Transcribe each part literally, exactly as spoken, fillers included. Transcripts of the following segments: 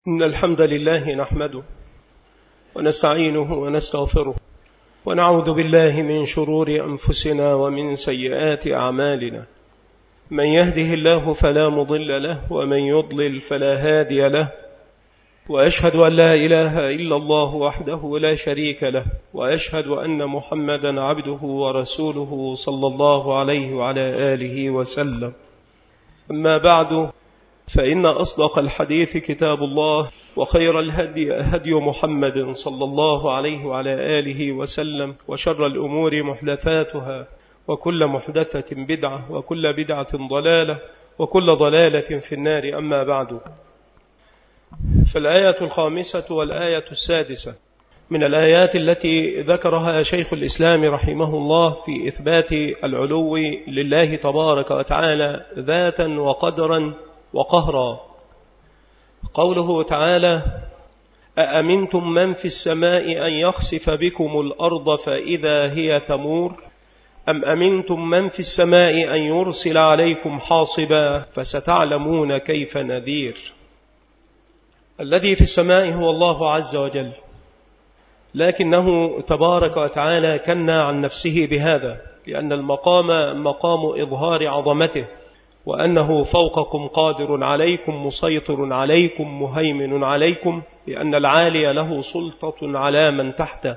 إن الحمد لله نحمده ونستعينه ونستغفره ونعوذ بالله من شرور أنفسنا ومن سيئات أعمالنا. من يهده الله فلا مضل له ومن يضلل فلا هادي له، وأشهد أن لا إله إلا الله وحده لا شريك له، وأشهد أن محمدا عبده ورسوله صلى الله عليه وعلى آله وسلم. أما بعد، فإن أصدق الحديث كتاب الله، وخير الهدي هدي محمد صلى الله عليه وعلى آله وسلم، وشر الأمور محدثاتها، وكل محدثة بدعة، وكل بدعة ضلالة، وكل ضلالة في النار. أما بعد، فالآية الخامسة والآية السادسة من الآيات التي ذكرها شيخ الإسلام رحمه الله في إثبات العلو لله تبارك وتعالى ذاتا وقدرا وقهرا. قوله تعالى: أأمنتم من في السماء أن يخسف بكم الأرض فإذا هي تمور أم أمنتم من في السماء أن يرسل عليكم حاصبا فستعلمون كيف نذير. الذي في السماء هو الله عز وجل، لكنه تبارك وتعالى كنى عن نفسه بهذا، لأن المقام مقام إظهار عظمته، وأنه فوقكم قادر عليكم مسيطر عليكم مهيمن عليكم، لأن العالي له سلطة على من تحته.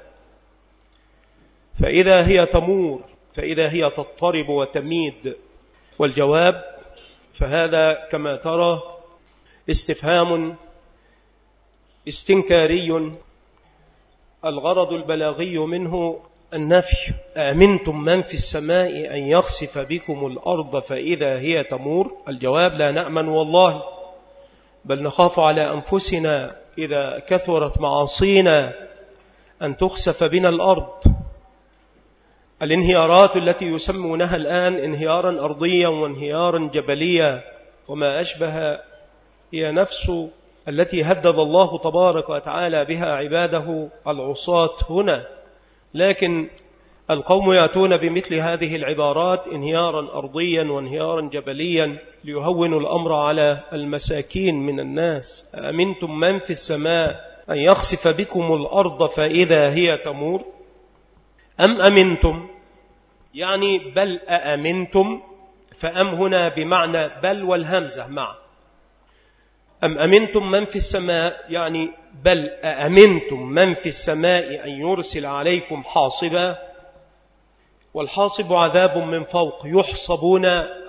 فإذا هي تمور، فإذا هي تضطرب وتميد. والجواب فهذا كما ترى استفهام استنكاري، الغرض البلاغي منه النفي. أأمنتم من في السماء أن يخسف بكم الأرض فإذا هي تمور؟ الجواب: لا نأمن والله، بل نخاف على أنفسنا إذا كثرت معاصينا أن تخسف بنا الأرض. الانهيارات التي يسمونها الآن انهيارا أرضيا وانهيارا جبليا وما أشبه هي نفس التي هدد الله تبارك وتعالى بها عباده العصاة هنا. لكن القوم يأتون بمثل هذه العبارات انهيارا أرضيا وانهيارا جبليا ليهونوا الأمر على المساكين من الناس. أأمنتم من في السماء أن يخسف بكم الأرض فإذا هي تمور أم أمنتم، يعني بل أأمنتم، فأم هنا بمعنى بل والهمزة مع. أم أمنتم من في السماء يعني بل أأمنتم من في السماء أن يرسل عليكم حاصبا. والحاصب عذاب من فوق، يحصبون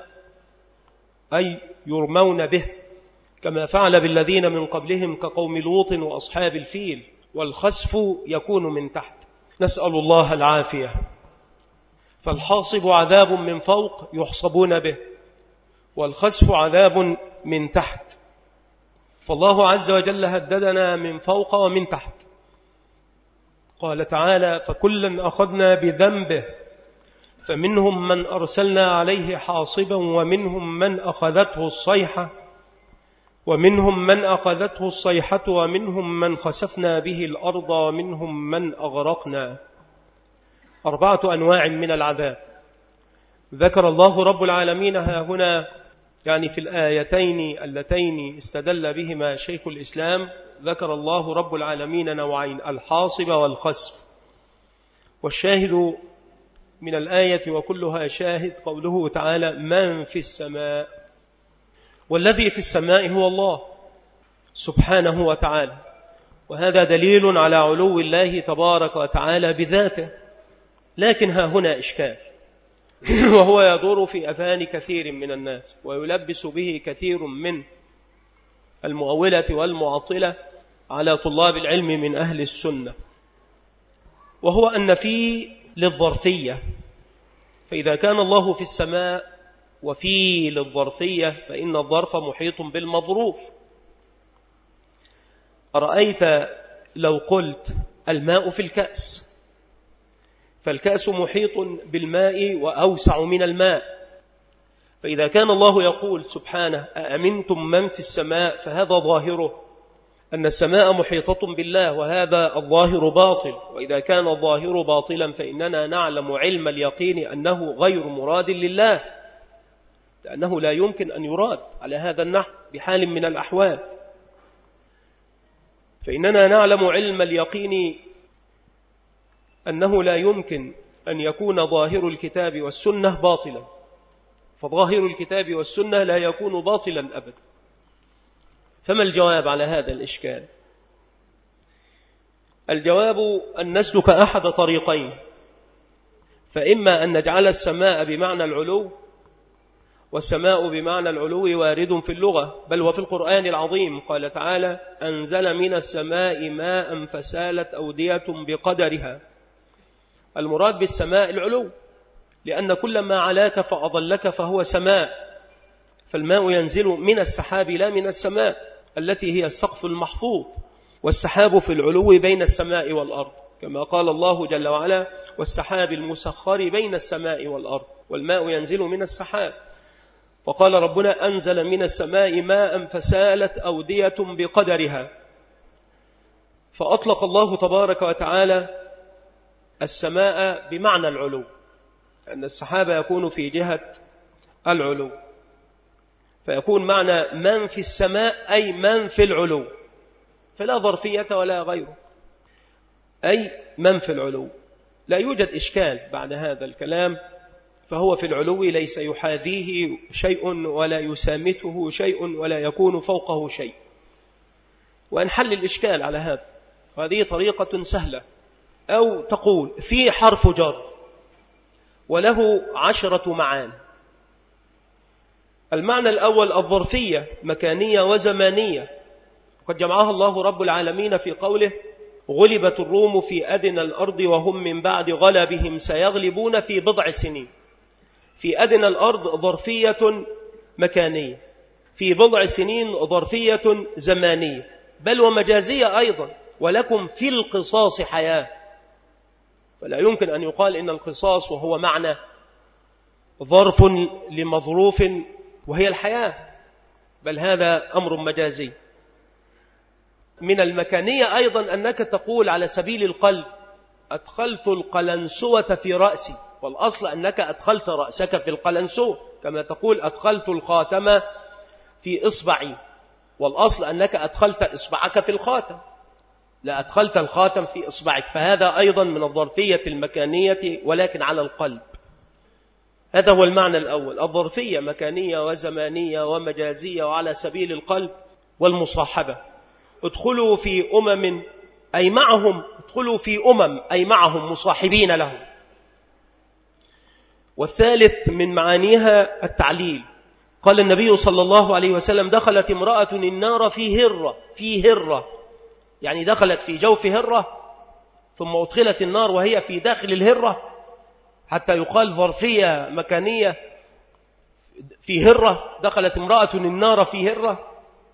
أي يرمون به، كما فعل بالذين من قبلهم كقوم لوط وأصحاب الفيل. والخسف يكون من تحت، نسأل الله العافية. فالحاصب عذاب من فوق يحصبون به، والخسف عذاب من تحت. فالله عز وجل هددنا من فوق ومن تحت. قال تعالى: فكلا أخذنا بذنبه فمنهم من أرسلنا عليه حاصبا ومنهم من أخذته الصيحة ومنهم من أخذته الصيحة ومنهم من خسفنا به الأرض ومنهم من أغرقنا. أربعة أنواع من العذاب ذكر الله رب العالمين ها هنا، يعني في الآيتين اللتين استدل بهما شيخ الإسلام ذكر الله رب العالمين نوعين: الحاصب والخسف. والشاهد من الآية وكلها شاهد قوله تعالى: من في السماء. والذي في السماء هو الله سبحانه وتعالى، وهذا دليل على علو الله تبارك وتعالى بذاته. لكن ها هنا إشكال، وهو يدور في أذهان كثير من الناس ويلبس به كثير من المؤولة والمعطلة على طلاب العلم من أهل السنة، وهو أن في للظرفية، فإذا كان الله في السماء وفي للظرفية فإن الظرف محيط بالمظروف. أرأيت لو قلت الماء في الكأس، فالكأس محيط بالماء وأوسع من الماء. فإذا كان الله يقول سبحانه: أأمنتم من في السماء، فهذا ظاهره أن السماء محيطة بالله، وهذا الظاهر باطل. وإذا كان الظاهر باطلا فإننا نعلم علم اليقين أنه غير مراد لله، لأنه لا يمكن أن يراد على هذا النحو بحال من الأحوال. فإننا نعلم علم اليقين أنه لا يمكن أن يكون ظاهر الكتاب والسنة باطلا، فظاهر الكتاب والسنة لا يكون باطلا أبدا. فما الجواب على هذا الإشكال؟ الجواب أن نسلك أحد طريقين، فإما أن نجعل السماء بمعنى العلو، والسماء بمعنى العلو وارد في اللغة بل وفي القرآن العظيم، قال تعالى: أنزل من السماء ماء فسالت أودية بقدرها. المراد بالسماء العلو، لأن كل ما علاك فأضلك فهو سماء، فالماء ينزل من السحاب لا من السماء التي هي السقف المحفوظ، والسحاب في العلو بين السماء والأرض، كما قال الله جل وعلا: والسحاب المسخر بين السماء والأرض، والماء ينزل من السحاب. فقال ربنا: أنزل من السماء ماء فسالت أودية بقدرها. فأطلق الله تبارك وتعالى السماء بمعنى العلو، أن السحاب يكون في جهة العلو، فيكون معنى من في السماء أي من في العلو، فلا ظرفية ولا غيره، أي من في العلو. لا يوجد إشكال بعد هذا الكلام، فهو في العلو ليس يحاذيه شيء ولا يسامته شيء ولا يكون فوقه شيء. وأنحل الإشكال على هذا، وهذه طريقة سهلة. أو تقول في حرف جر وله عشرة معان. المعنى الأول الظرفية مكانية وزمانية، قد جمعها الله رب العالمين في قوله: غلبت الروم في أدنى الأرض وهم من بعد غلبهم سيغلبون في بضع سنين. في أدنى الأرض ظرفية مكانية، في بضع سنين ظرفية زمانية، بل ومجازية أيضا. ولكم في القصاص حياة، فلا يمكن أن يقال إن القصاص وهو معنى ظرف لمظروف وهي الحياة، بل هذا أمر مجازي. من المكانية أيضا أنك تقول على سبيل القلب: أدخلت القلنسوة في رأسي، والأصل أنك أدخلت رأسك في القلنسوة، كما تقول أدخلت الخاتم في إصبعي، والأصل أنك أدخلت إصبعك في الخاتم، لا أدخلت الخاتم في إصبعك. فهذا أيضا من الظرفية المكانية ولكن على القلب. هذا هو المعنى الأول، الظرفية مكانية وزمانية ومجازية وعلى سبيل القلب والمصاحبة. ادخلوا في أمم أي معهم، ادخلوا في أمم أي معهم مصاحبين لهم. والثالث من معانيها التعليل. قال النبي صلى الله عليه وسلم: دخلت امرأة النار في هرة، في هرة يعني دخلت في جوف هرة ثم أدخلت النار وهي في داخل الهرة، حتى يقال ظرفية مكانية في هرة، دخلت امرأة النار في هرة.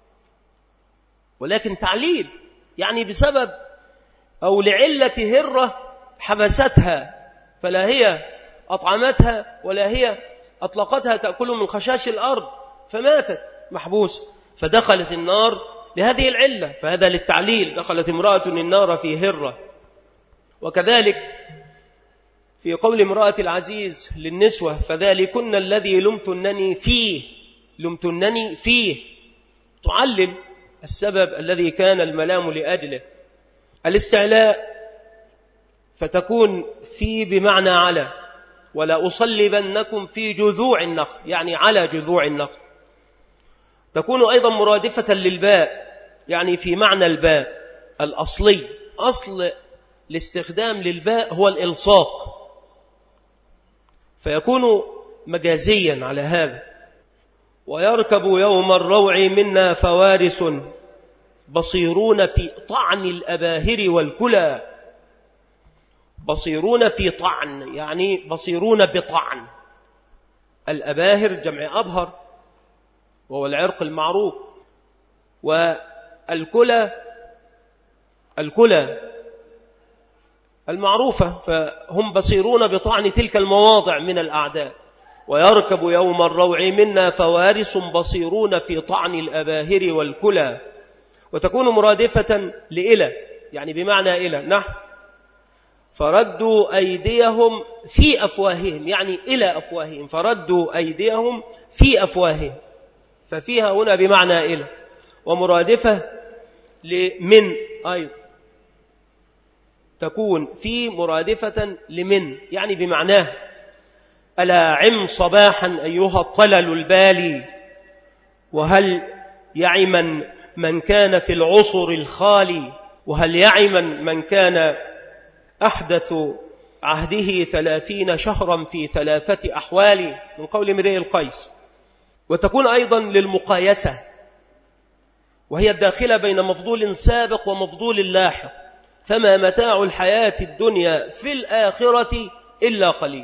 ولكن تعليل يعني بسبب أو لعلة هرة حبستها، فلا هي أطعمتها ولا هي أطلقتها تأكل من خشاش الأرض، فماتت محبوسة، فدخلت النار لهذه العلة، فهذا للتعليل: دخلت امرأة النار في هرة. وكذلك في قول امرأة العزيز للنسوة: فذلكن الذي لمتنني فيه، لمتنني فيه، تعلل السبب الذي كان الملام لأجله. الاستعلاء فتكون في بمعنى على، ولا أصلبنكم في جذوع النخل يعني على جذوع النخل. تكون أيضا مرادفة للباء يعني في معنى الباء الأصلي. أصل الاستخدام للباء هو الإلصاق، فيكون مجازيا على هذا. ويركب يوم الروع منا فوارس بصيرون في طعن الأباهر والكلى. بصيرون في طعن يعني بصيرون بطعن. الأباهر جمع أبهر وهو العرق المعروف، والكلى الكلى المعروفة، فهم بصيرون بطعن تلك المواضع من الأعداء. ويركب يوم الروع منا فوارس بصيرون في طعن الأباهر والكلى. وتكون مرادفة لإلى يعني بمعنى إلى، نحن فردوا أيديهم في أفواههم يعني إلى أفواههم، فردوا أيديهم في أفواههم، ففيها هنا بمعنى إلى. ومرادفة من أيضا تكون في مرادفة لمن، يعني بمعناه: ألا عم صباحا أيها الطلل البالي، وهل يعمن من كان في العصر الخالي، وهل يعمن من كان أحدث عهده ثلاثين شهرا في ثلاثة أحوال، من قول امرئ القيس. وتكون أيضا للمقايسة، وهي الداخلة بين مفضول سابق ومفضول لاحق: فما متاع الحياة الدنيا في الآخرة إلا قليل.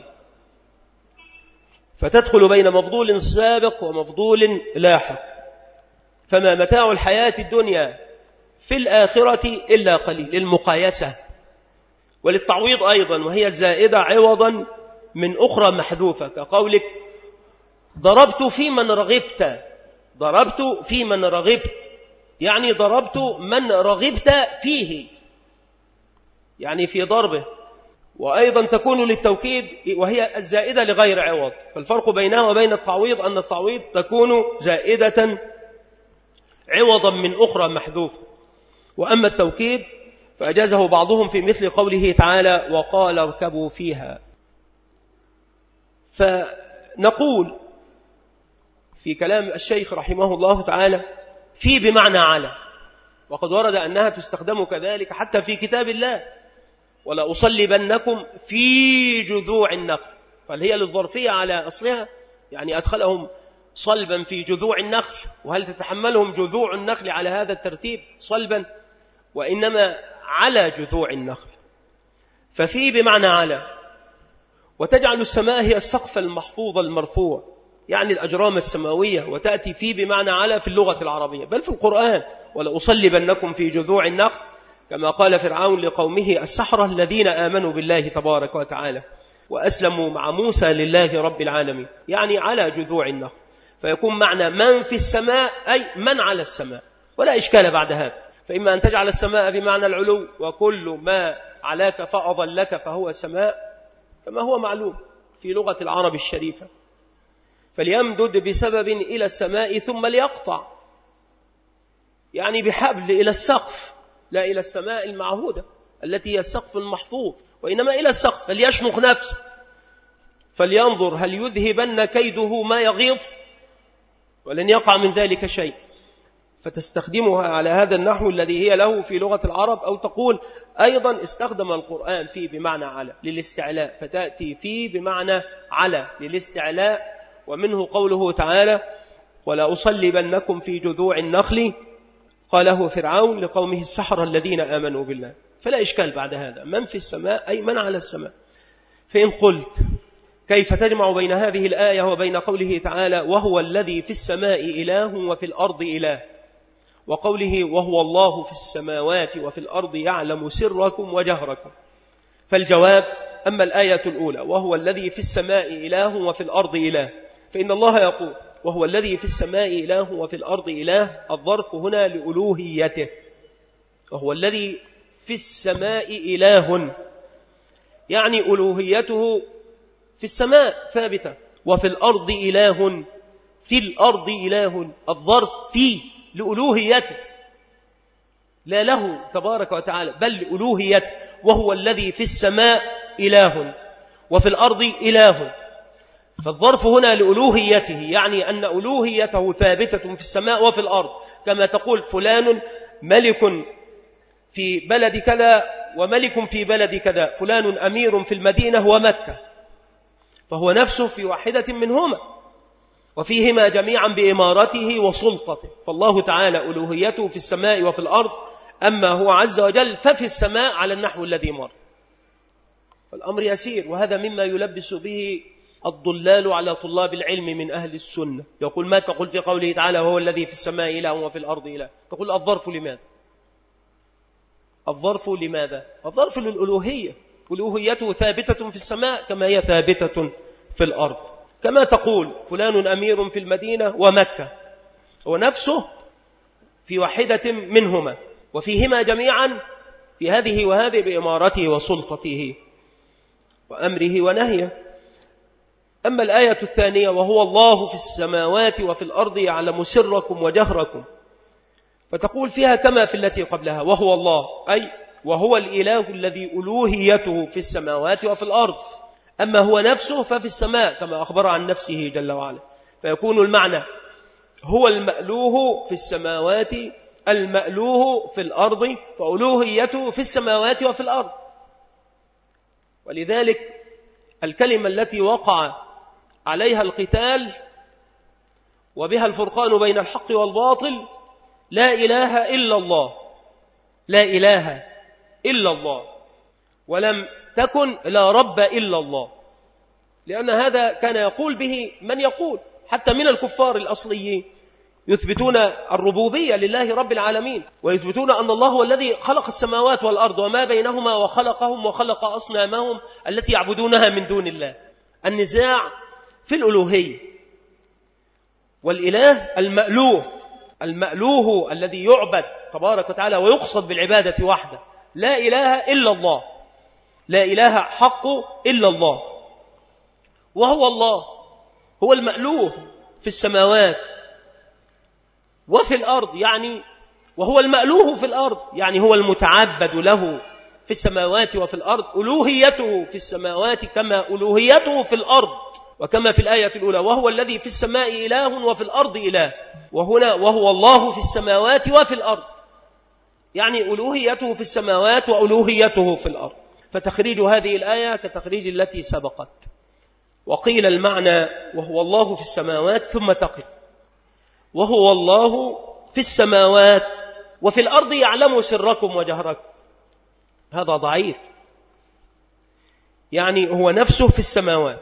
فتدخل بين مفضول سابق ومفضول لاحق: فما متاع الحياة الدنيا في الآخرة إلا قليل، للمقايسة. وللتعويض أيضا، وهي الزائدة عوضا من أخرى محذوفة، كقولك: ضربت في من رغبت. ضربت في من رغبت يعني ضربت من رغبت فيه، يعني في ضربه. وأيضا تكون للتوكيد، وهي الزائدة لغير عوض. فالفرق بينها وبين التعويض أن التعويض تكون زائدة عوضا من أخرى محذوفة، وأما التوكيد فأجازه بعضهم في مثل قوله تعالى: وقال اركبوا فيها. فنقول في كلام الشيخ رحمه الله تعالى: في بمعنى على، وقد ورد أنها تستخدم كذلك حتى في كتاب الله: ولا أصلبنكم في جذوع النخل. فهي للظرفية على أصلها، يعني أدخلهم صلبا في جذوع النخل، وهل تتحملهم جذوع النخل على هذا الترتيب صلبا؟ وإنما على جذوع النخل. ففي بمعنى على. وتجعل السماء هي السقف المحفوظ المرفوع، يعني الأجرام السماوية، وتأتي في بمعنى على في اللغة العربية، بل في القرآن: ولا أصلبنكم في جذوع النخل، كما قال فرعون لقومه السحرة الذين آمنوا بالله تبارك وتعالى وأسلموا مع موسى لله رب العالمين، يعني على جذوع النخل. فيكون معنى من في السماء أي من على السماء، ولا إشكال بعد هذا. فإما أن تجعل السماء بمعنى العلو، وكل ما علاك فأضلك فهو سماء، كما هو معلوم في لغة العرب الشريفة: فليمدد بسبب إلى السماء ثم ليقطع، يعني بحبل إلى السقف، لا إلى السماء المعهودة التي هي السقف المحفوظ، وإنما إلى السقف. فليشمخ نفسه، فلينظر هل يذهبن كيده ما يغيظ، ولن يقع من ذلك شيء. فتستخدمها على هذا النحو الذي هي له في لغة العرب. أو تقول أيضا استخدم القرآن في بمعنى على للاستعلاء، فتأتي في بمعنى على للاستعلاء. ومنه قوله تعالى: ولا أصلبنكم في جذوع النخل، قاله فرعون لقومه السحرة الذين آمنوا بالله. فلا إشكال بعد هذا: من في السماء أي من على السماء. فإن قلت كيف تجمع بين هذه الآية وبين قوله تعالى: وهو الذي في السماء إله وفي الأرض إله، وقوله: وهو الله في السماوات وفي الأرض يعلم سركم وجهركم؟ فالجواب: أما الآية الأولى وهو الذي في السماء إله وفي الأرض إله، فإن الله يقول: وهو الذي في السماء إله وفي الأرض إله، الظرف هنا لألوهيته. وهو الذي في السماء إله، يعني ألوهيته في السماء ثابتة، وفي الأرض إله، في الأرض إله، الظرف فيه لألوهيته، لا له تبارك وتعالى بل لألوهيته. وهو الذي في السماء إله وفي الأرض إله، فالظرف هنا لألوهيته، يعني أن ألوهيته ثابتة في السماء وفي الأرض. كما تقول فلان ملك في بلد كذا وملك في بلد كذا، فلان أمير في المدينة ومكة، فهو نفسه في واحدة منهما، وفيهما جميعا بإمارته وسلطته. فالله تعالى ألوهيته في السماء وفي الأرض، أما هو عز وجل ففي السماء على النحو الذي مر. فالأمر يسير، وهذا مما يلبس به الضلال على طلاب العلم من أهل السنة. يقول: ما تقول في قوله تعالى: وهو الذي في السماء إله وفي الأرض إله؟ تقول: الظرف لماذا؟ الظرف لماذا؟ الظرف للألوهية، ألوهيته ثابتة في السماء كما هي ثابتة في الأرض. كما تقول فلان أمير في المدينة ومكة، ونفسه في واحدة منهما، وفيهما جميعا في هذه وهذه بإمارته وسلطته وأمره ونهيه. أما الآية الثانية: وهو الله في السماوات وفي الأرض يعلم سركم وجهركم، فتقول فيها كما في التي قبلها وهو الله، أي وهو الإله الذي ألوهيته في السماوات وفي الأرض، أما هو نفسه ففي السماء كما أخبر عن نفسه جل وعلا. فيكون المعنى هو المألوه في السماوات المألوه في الأرض، فألوهيته في السماوات وفي الأرض. ولذلك الكلمة التي وقع عليها القتال وبها الفرقان بين الحق والباطل لا إله إلا الله، لا إله إلا الله، ولم تكن لا رب إلا الله، لأن هذا كان يقول به من يقول حتى من الكفار الأصليين، يثبتون الربوبية لله رب العالمين، ويثبتون أن الله هو الذي خلق السماوات والأرض وما بينهما وخلقهم وخلق أصنامهم التي يعبدونها من دون الله. النزاع في الألوهية، والإله المألوه، المألوه الذي يعبد تبارك وتعالى ويقصد بالعبادة وحده، لا إله إلا الله، لا إله حق إلا الله، وهو الله هو المألوه في السماوات وفي الأرض، يعني وهو المألوه في الأرض، يعني هو المتعبد له في السماوات وفي الأرض، ألوهيته في السماوات كما ألوهيته في الأرض، وكما في الآية الأولى وهو الذي في السماء إله وفي الأرض إله، وهنا وهو الله في السماوات وفي الأرض، يعني ألوهيته في السماوات وألوهيته في الأرض. فتخريج هذه الآية كتخريج التي سبقت. وقيل المعنى وهو الله في السماوات ثم تقف وهو الله في السماوات وفي الأرض يعلم سركم وجهركم، هذا ضعيف، يعني هو نفسه في السماوات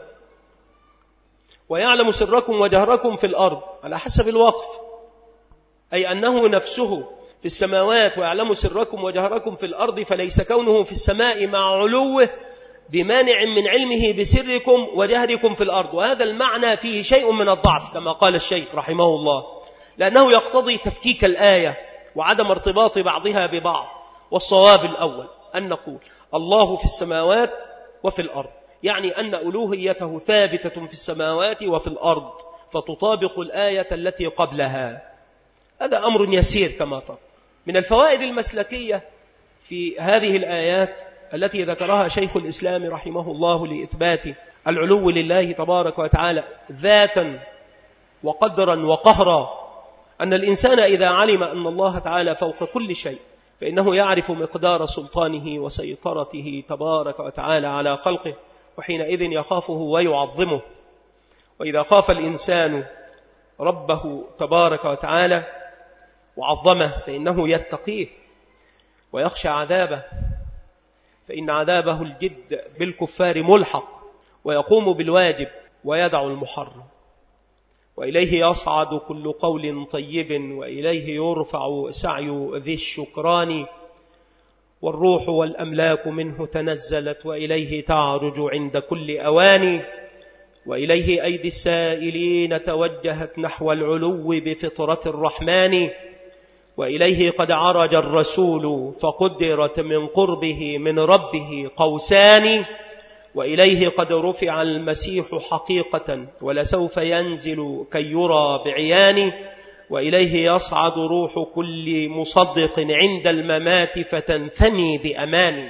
ويعلم سركم وجهركم في الأرض على حسب الوقف، أي أنه نفسه في السماوات ويعلم سركم وجهركم في الأرض، فليس كونه في السماء مع علوه بمانع من علمه بسركم وجهركم في الأرض. وهذا المعنى فيه شيء من الضعف كما قال الشيخ رحمه الله، لأنه يقتضي تفكيك الآية وعدم ارتباط بعضها ببعض. والصواب الأول أن نقول الله في السماوات وفي الأرض، يعني أن ألوهيته ثابتة في السماوات وفي الأرض، فتطابق الآية التي قبلها. هذا أمر يسير كما ترى. من الفوائد المسلكية في هذه الآيات التي ذكرها شيخ الإسلام رحمه الله لإثبات العلو لله تبارك وتعالى ذاتا وقدرا وقهرا، أن الإنسان إذا علم أن الله تعالى فوق كل شيء فإنه يعرف مقدار سلطانه وسيطرته تبارك وتعالى على خلقه، وحينئذ يخافه ويعظمه. وإذا خاف الإنسان ربه تبارك وتعالى وعظمه فإنه يتقيه ويخشى عذابه، فإن عذابه الجد بالكفار ملحق، ويقوم بالواجب ويدع المحرم. وإليه يصعد كل قول طيب، وإليه يرفع سعي ذي الشكران، والروح والأملاك منه تنزلت، وإليه تعرج عند كل أوان، وإليه أيدي السائلين توجهت نحو العلو بفطرة الرحمن، وإليه قد عرج الرسول فقدرت من قربه من ربه قوسان، وإليه قد رفع المسيح حقيقة ولسوف ينزل كي يرى بعيان، وإليه يصعد روح كل مصدق عند الممات فتنثني بأمان.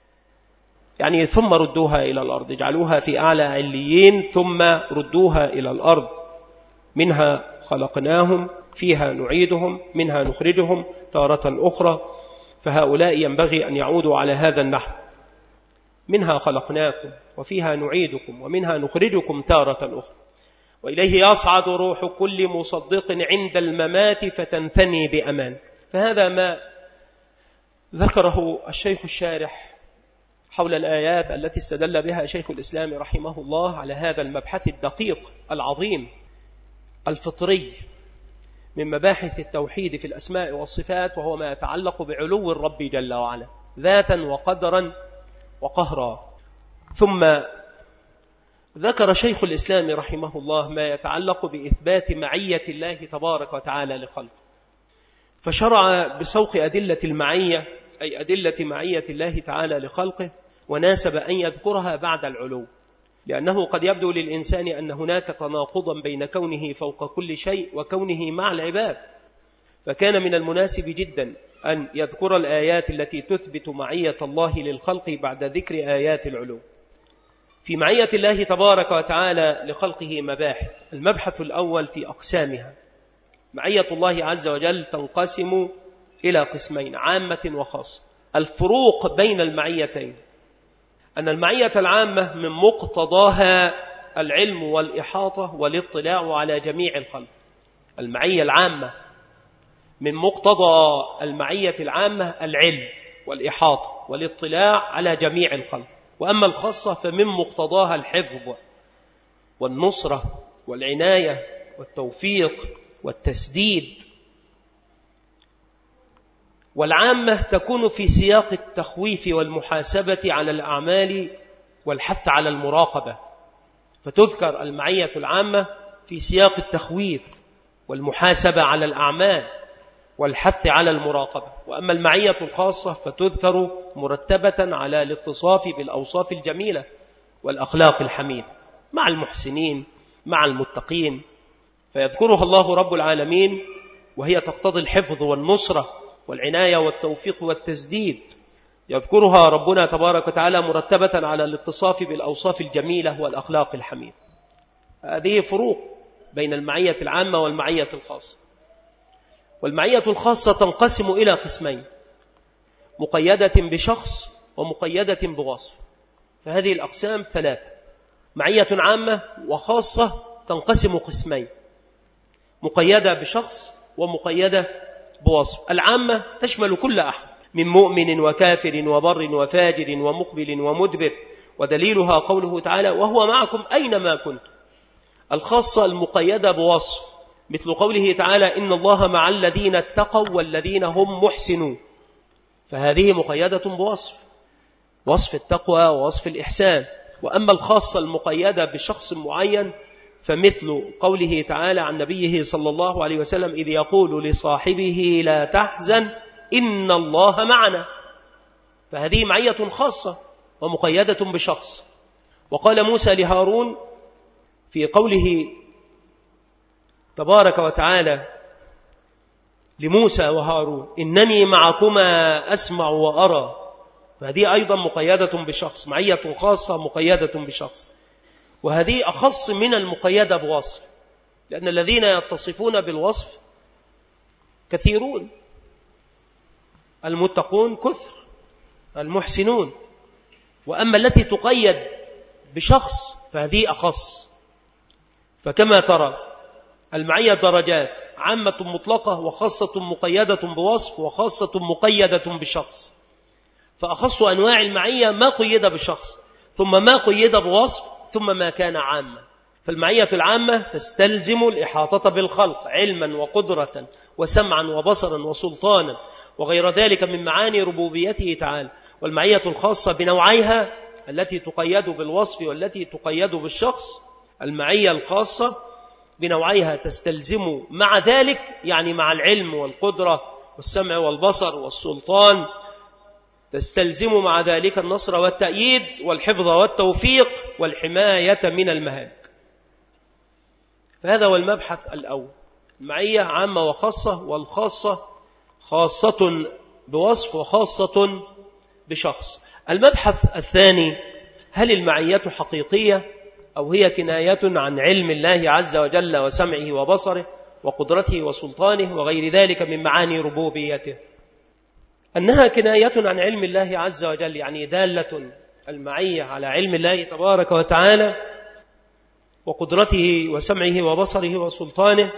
يعني ثم ردوها إلى الأرض، اجعلوها في أعلى عليين ثم ردوها إلى الأرض، منها خلقناهم فيها نعيدهم منها نخرجهم تارة أخرى. فهؤلاء ينبغي أن يعودوا على هذا النحو، منها خلقناكم وفيها نعيدكم ومنها نخرجكم تارة أخرى. وإليه يصعد روح كل مصدق عند الممات فتنثني بأمان. فهذا ما ذكره الشيخ الشارح حول الآيات التي استدل بها شيخ الإسلام رحمه الله على هذا المبحث الدقيق العظيم الفطري من مباحث التوحيد في الأسماء والصفات، وهو ما يتعلق بعلو الرب جل وعلا ذاتا وقدرا وقهرا. ثم ذكر شيخ الإسلام رحمه الله ما يتعلق بإثبات معية الله تبارك وتعالى لخلقه، فشرع بسوق أدلة المعية، أي أدلة معية الله تعالى لخلقه، وناسب أن يذكرها بعد العلو، لأنه قد يبدو للإنسان أن هناك تناقضا بين كونه فوق كل شيء وكونه مع العباد، فكان من المناسب جدا أن يذكر الآيات التي تثبت معية الله للخلق بعد ذكر آيات العلو. في معية الله تبارك وتعالى لخلقه مباحث. المبحث الأول في أقسامها. معية الله عز وجل تنقسم إلى قسمين: عامة وخاصة. الفروق بين المعيتين أن المعية العامة من مقتضاها العلم والإحاطة والاطلاع على جميع الخلق. المعية العامة من مقتضى المعية العامة العلم والإحاطة والاطلاع على جميع الخلق. وأما الخاصة فمن مقتضاها الحفظ والنصرة والعناية والتوفيق والتسديد. والعامة تكون في سياق التخويف والمحاسبة على الأعمال والحث على المراقبة، فتذكر المعية العامة في سياق التخويف والمحاسبة على الأعمال والحث على المراقبة. وأما المعية الخاصة فتذكر مرتبة على الاتصاف بالأوصاف الجميلة والأخلاق الحميدة مع المحسنين مع المتقين، فيذكرها الله رب العالمين وهي تقتضي الحفظ والنصرة والعناية والتوفيق والتسديد. يذكرها ربنا تبارك وتعالى مرتبة على الاتصاف بالأوصاف الجميلة والأخلاق الحميدة. هذه فروق بين المعية العامة والمعية الخاصة. والمعية الخاصة تنقسم إلى قسمين: مقيدة بشخص ومقيدة بوصف. فهذه الأقسام ثلاثة: معية عامة وخاصة تنقسم قسمين: مقيدة بشخص ومقيدة بوصف. العامة تشمل كل أحد من مؤمن وكافر وبر وفاجر ومقبل ومدبر، ودليلها قوله تعالى: وهو معكم أينما كنتم. الخاصة المقيدة بوصف، مثل قوله تعالى: إن الله مع الذين اتقوا والذين هم محسنون. فهذه مقيدة بوصف، وصف التقوى ووصف الإحسان. وأما الخاصة المقيدة بشخص معين فمثل قوله تعالى عن نبيه صلى الله عليه وسلم إذ يقول لصاحبه لا تحزن إن الله معنا. فهذه معية خاصة ومقيدة بشخص. وقال موسى لهارون في قوله تبارك وتعالى لموسى وهارون إنني معكما أسمع وأرى. فهذه أيضا مقيدة بشخص، معية خاصة مقيدة بشخص. وهذه أخص من المقيدة بوصف، لأن الذين يتصفون بالوصف كثيرون: المتقون كثر، المحسنون. وأما التي تقيد بشخص فهذه أخص. فكما ترى المعية درجات: عامة مطلقة وخاصة مقيدة بوصف وخاصة مقيدة بشخص. فأخص أنواع المعية ما قيد بشخص، ثم ما قيد بوصف، ثم ما كان عامة. فالمعية العامة تستلزم الإحاطة بالخلق علما وقدرة وسمعا وبصرا وسلطانا وغير ذلك من معاني ربوبيته تعالى. والمعية الخاصة بنوعيها التي تقيد بالوصف والتي تقيد بالشخص، المعية الخاصة بنوعيها تستلزم مع ذلك، يعني مع العلم والقدرة والسمع والبصر والسلطان، تستلزم مع ذلك النصر والتأييد والحفظ والتوفيق والحماية من المهالك. فهذا هو المبحث الأول: المعية عامة وخاصة، والخاصة خاصة بوصف وخاصة بشخص. المبحث الثاني: هل المعية حقيقية أو هي كناية عن علم الله عز وجل وسمعه وبصره وقدرته وسلطانه وغير ذلك من معاني ربوبيته؟ أنها كناية عن علم الله عز وجل، يعني دالة المعية على علم الله تبارك وتعالى وقدرته وسمعه وبصره وسلطانه.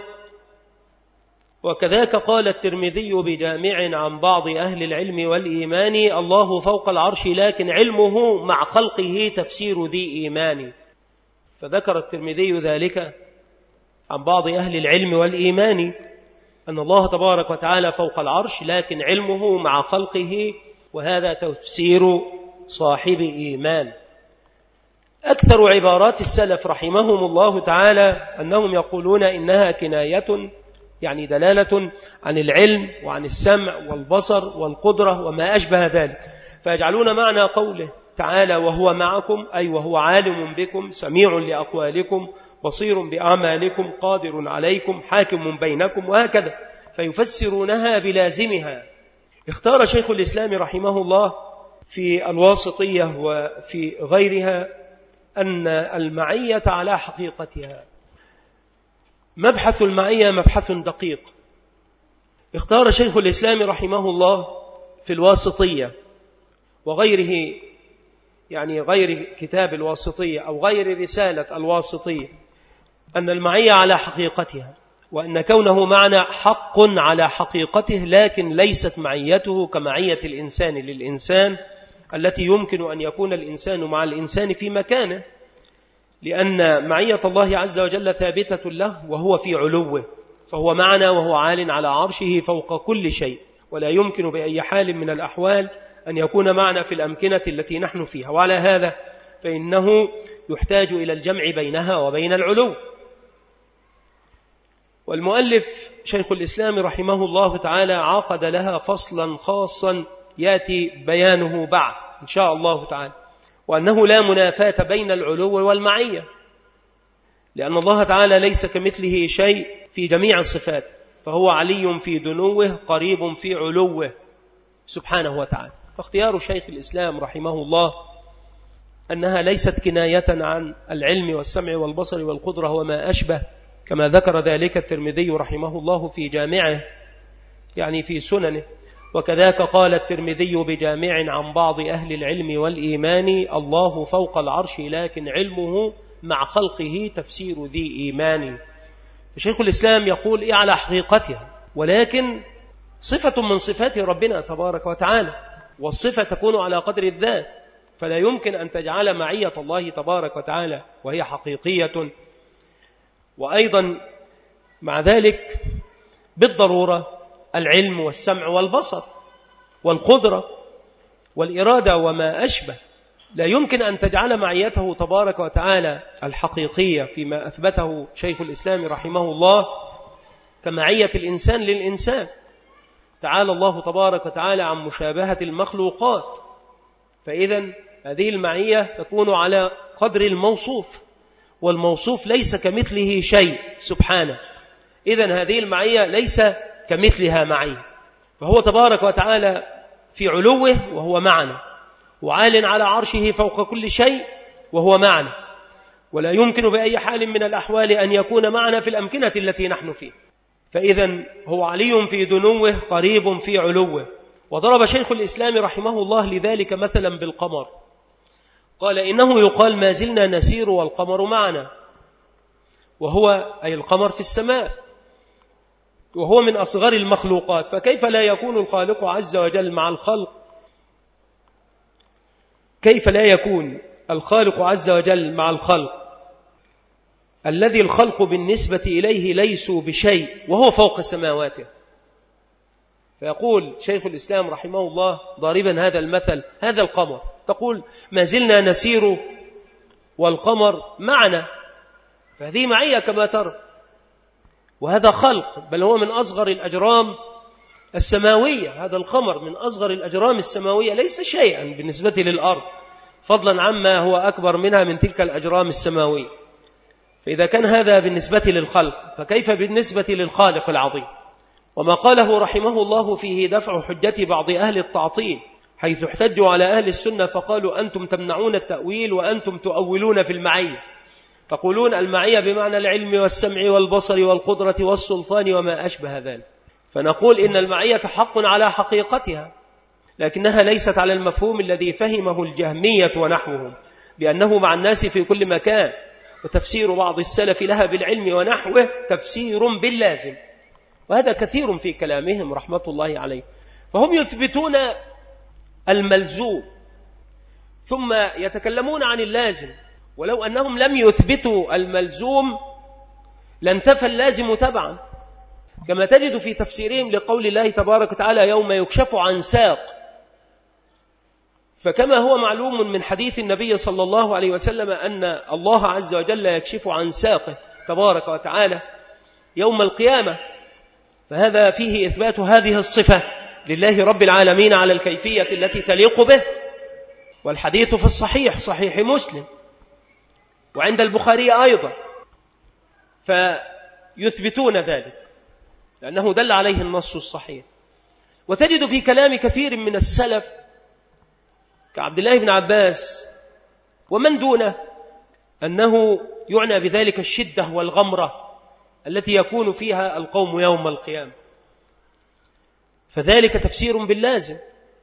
وكذاك قال الترمذي بجامع عن بعض أهل العلم والإيمان: الله فوق العرش لكن علمه مع خلقه تفسير ذي إيمان. فذكر الترمذي ذلك عن بعض أهل العلم والإيمان أن الله تبارك وتعالى فوق العرش لكن علمه مع خلقه، وهذا تفسير صاحب إيمان. أكثر عبارات السلف رحمهم الله تعالى أنهم يقولون إنها كناية، يعني دلالة عن العلم وعن السمع والبصر والقدرة وما أشبه ذلك، فيجعلون معنى قوله تعالى وهو معكم أي وهو عالم بكم سميع لأقوالكم بصير بأعمالكم قادر عليكم حاكم بينكم، وهكذا. فيفسرونها بلازمها. اختار شيخ الإسلام رحمه الله في الواسطية وفي غيرها أن المعية على حقيقتها. مبحث المعية مبحث دقيق. اختار شيخ الإسلام رحمه الله في الواسطية وغيره، يعني غير كتاب الواسطية أو غير رسالة الواسطية، أن المعية على حقيقتها، وأن كونه معنى حق على حقيقته، لكن ليست معيته كمعية الإنسان للإنسان التي يمكن أن يكون الإنسان مع الإنسان في مكانه، لأن معية الله عز وجل ثابتة له وهو في علوه، فهو معنا وهو عال على عرشه فوق كل شيء، ولا يمكن بأي حال من الأحوال أن يكون معنا في الأمكنة التي نحن فيها. وعلى هذا فإنه يحتاج إلى الجمع بينها وبين العلو. والمؤلف شيخ الإسلام رحمه الله تعالى عقد لها فصلا خاصا يأتي بيانه بعد إن شاء الله تعالى، وأنه لا منافاة بين العلو والمعية، لأن الله تعالى ليس كمثله شيء في جميع الصفات، فهو علي في دنوه قريب في علوه سبحانه وتعالى. فاختيار شيخ الإسلام رحمه الله أنها ليست كناية عن العلم والسمع والبصر والقدرة وما أشبه، كما ذكر ذلك الترمذي رحمه الله في جامعه، يعني في سننه. وكذاك قال الترمذي بجامع عن بعض أهل العلم والإيمان: الله فوق العرش لكن علمه مع خلقه تفسير ذي إيمان. فشيخ الإسلام يقول إيه على حقيقتها، ولكن صفة من صفات ربنا تبارك وتعالى، والصفة تكون على قدر الذات، فلا يمكن أن تجعل معية الله تبارك وتعالى وهي حقيقية. وأيضا مع ذلك بالضرورة العلم والسمع والبصر والقدرة والإرادة وما أشبه، لا يمكن أن تجعل معيته تبارك وتعالى الحقيقية فيما أثبته شيخ الإسلام رحمه الله كمعية الإنسان للإنسان. تعالى الله تبارك وتعالى عن مشابهة المخلوقات، فإذا هذه المعية تكون على قدر الموصوف، والموصوف ليس كمثله شيء سبحانه، إذا هذه المعية ليس كمثلها معية، فهو تبارك وتعالى في علوه وهو معنا، وعال على عرشه فوق كل شيء وهو معنا، ولا يمكن بأي حال من الأحوال أن يكون معنا في الأمكنة التي نحن فيه، فإذا هو علي في دنوه قريب في علوه. وضرب شيخ الإسلام رحمه الله لذلك مثلا بالقمر، قال إنه يقال ما زلنا نسير والقمر معنا، وهو أي القمر في السماء، وهو من أصغر المخلوقات، فكيف لا يكون الخالق عز وجل مع الخلق؟ كيف لا يكون الخالق عز وجل مع الخلق الذي الخلق بالنسبة إليه ليسوا بشيء وهو فوق سماواته؟ فيقول شيخ الإسلام رحمه الله ضاربا هذا المثل، هذا القمر، تقول ما زلنا نسير والقمر معنا، فهذه معية كما ترى، وهذا خلق، بل هو من أصغر الأجرام السماوية، هذا القمر من أصغر الأجرام السماوية، ليس شيئا بالنسبة للأرض، فضلا عما هو أكبر منها من تلك الأجرام السماوية. فإذا كان هذا بالنسبة للخلق، فكيف بالنسبة للخالق العظيم؟ وما قاله رحمه الله فيه دفع حجة بعض أهل التعطيل، حيث احتجوا على أهل السنة فقالوا أنتم تمنعون التأويل وأنتم تؤولون في المعية، تقولون المعية بمعنى العلم والسمع والبصر والقدرة والسلطان وما أشبه ذلك. فنقول إن المعية حق على حقيقتها، لكنها ليست على المفهوم الذي فهمه الجهمية ونحوهم بأنه مع الناس في كل مكان، وتفسير بعض السلف لها بالعلم ونحوه تفسير باللازم، وهذا كثير في كلامهم رحمة الله عليه. فهم يثبتون الملزوم ثم يتكلمون عن اللازم، ولو أنهم لم يثبتوا الملزوم لانتفى اللازم تبعا، كما تجد في تفسيرهم لقول الله تبارك وتعالى يوم يكشف عن ساق. فكما هو معلوم من حديث النبي صلى الله عليه وسلم أن الله عز وجل يكشف عن ساقه تبارك وتعالى يوم القيامة، فهذا فيه إثبات هذه الصفة لله رب العالمين على الكيفية التي تليق به. والحديث في الصحيح صحيح مسلم وعند البخاري أيضا، فيثبتون ذلك. لأنه دل عليه النص الصحيح. وتجد في كلام كثير من السلف كعبد الله بن عباس ومن دونه أنه يعنى بذلك الشدة والغمرة التي يكون فيها القوم يوم القيامة، فذلك تفسير باللازم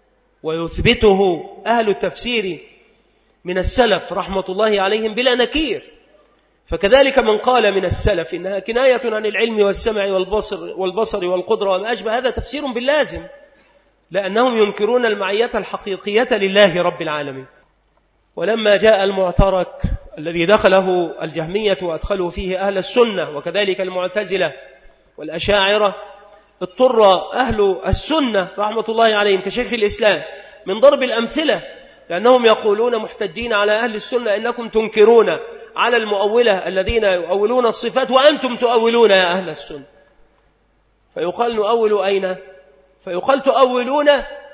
ويثبته أهل التفسير من السلف رحمة الله عليهم بلا نكير. فكذلك من قال من السلف إنها كناية عن العلم والسمع والبصر, والبصر والقدرة وما أشبه، هذا تفسير باللازم، لأنهم ينكرون المعية الحقيقية لله رب العالمين. ولما جاء المعترك الذي دخله الجهمية وأدخلوا فيه أهل السنة وكذلك المعتزلة والأشاعرة، اضطر أهل السنة رحمة الله عليهم كشيخ الإسلام من ضرب الأمثلة، لأنهم يقولون محتجين على أهل السنة إنكم تنكرون على المؤولة الذين يؤولون الصفات وأنتم تؤولون يا أهل السنة. فيقال نؤول أين؟ فيقال تؤولون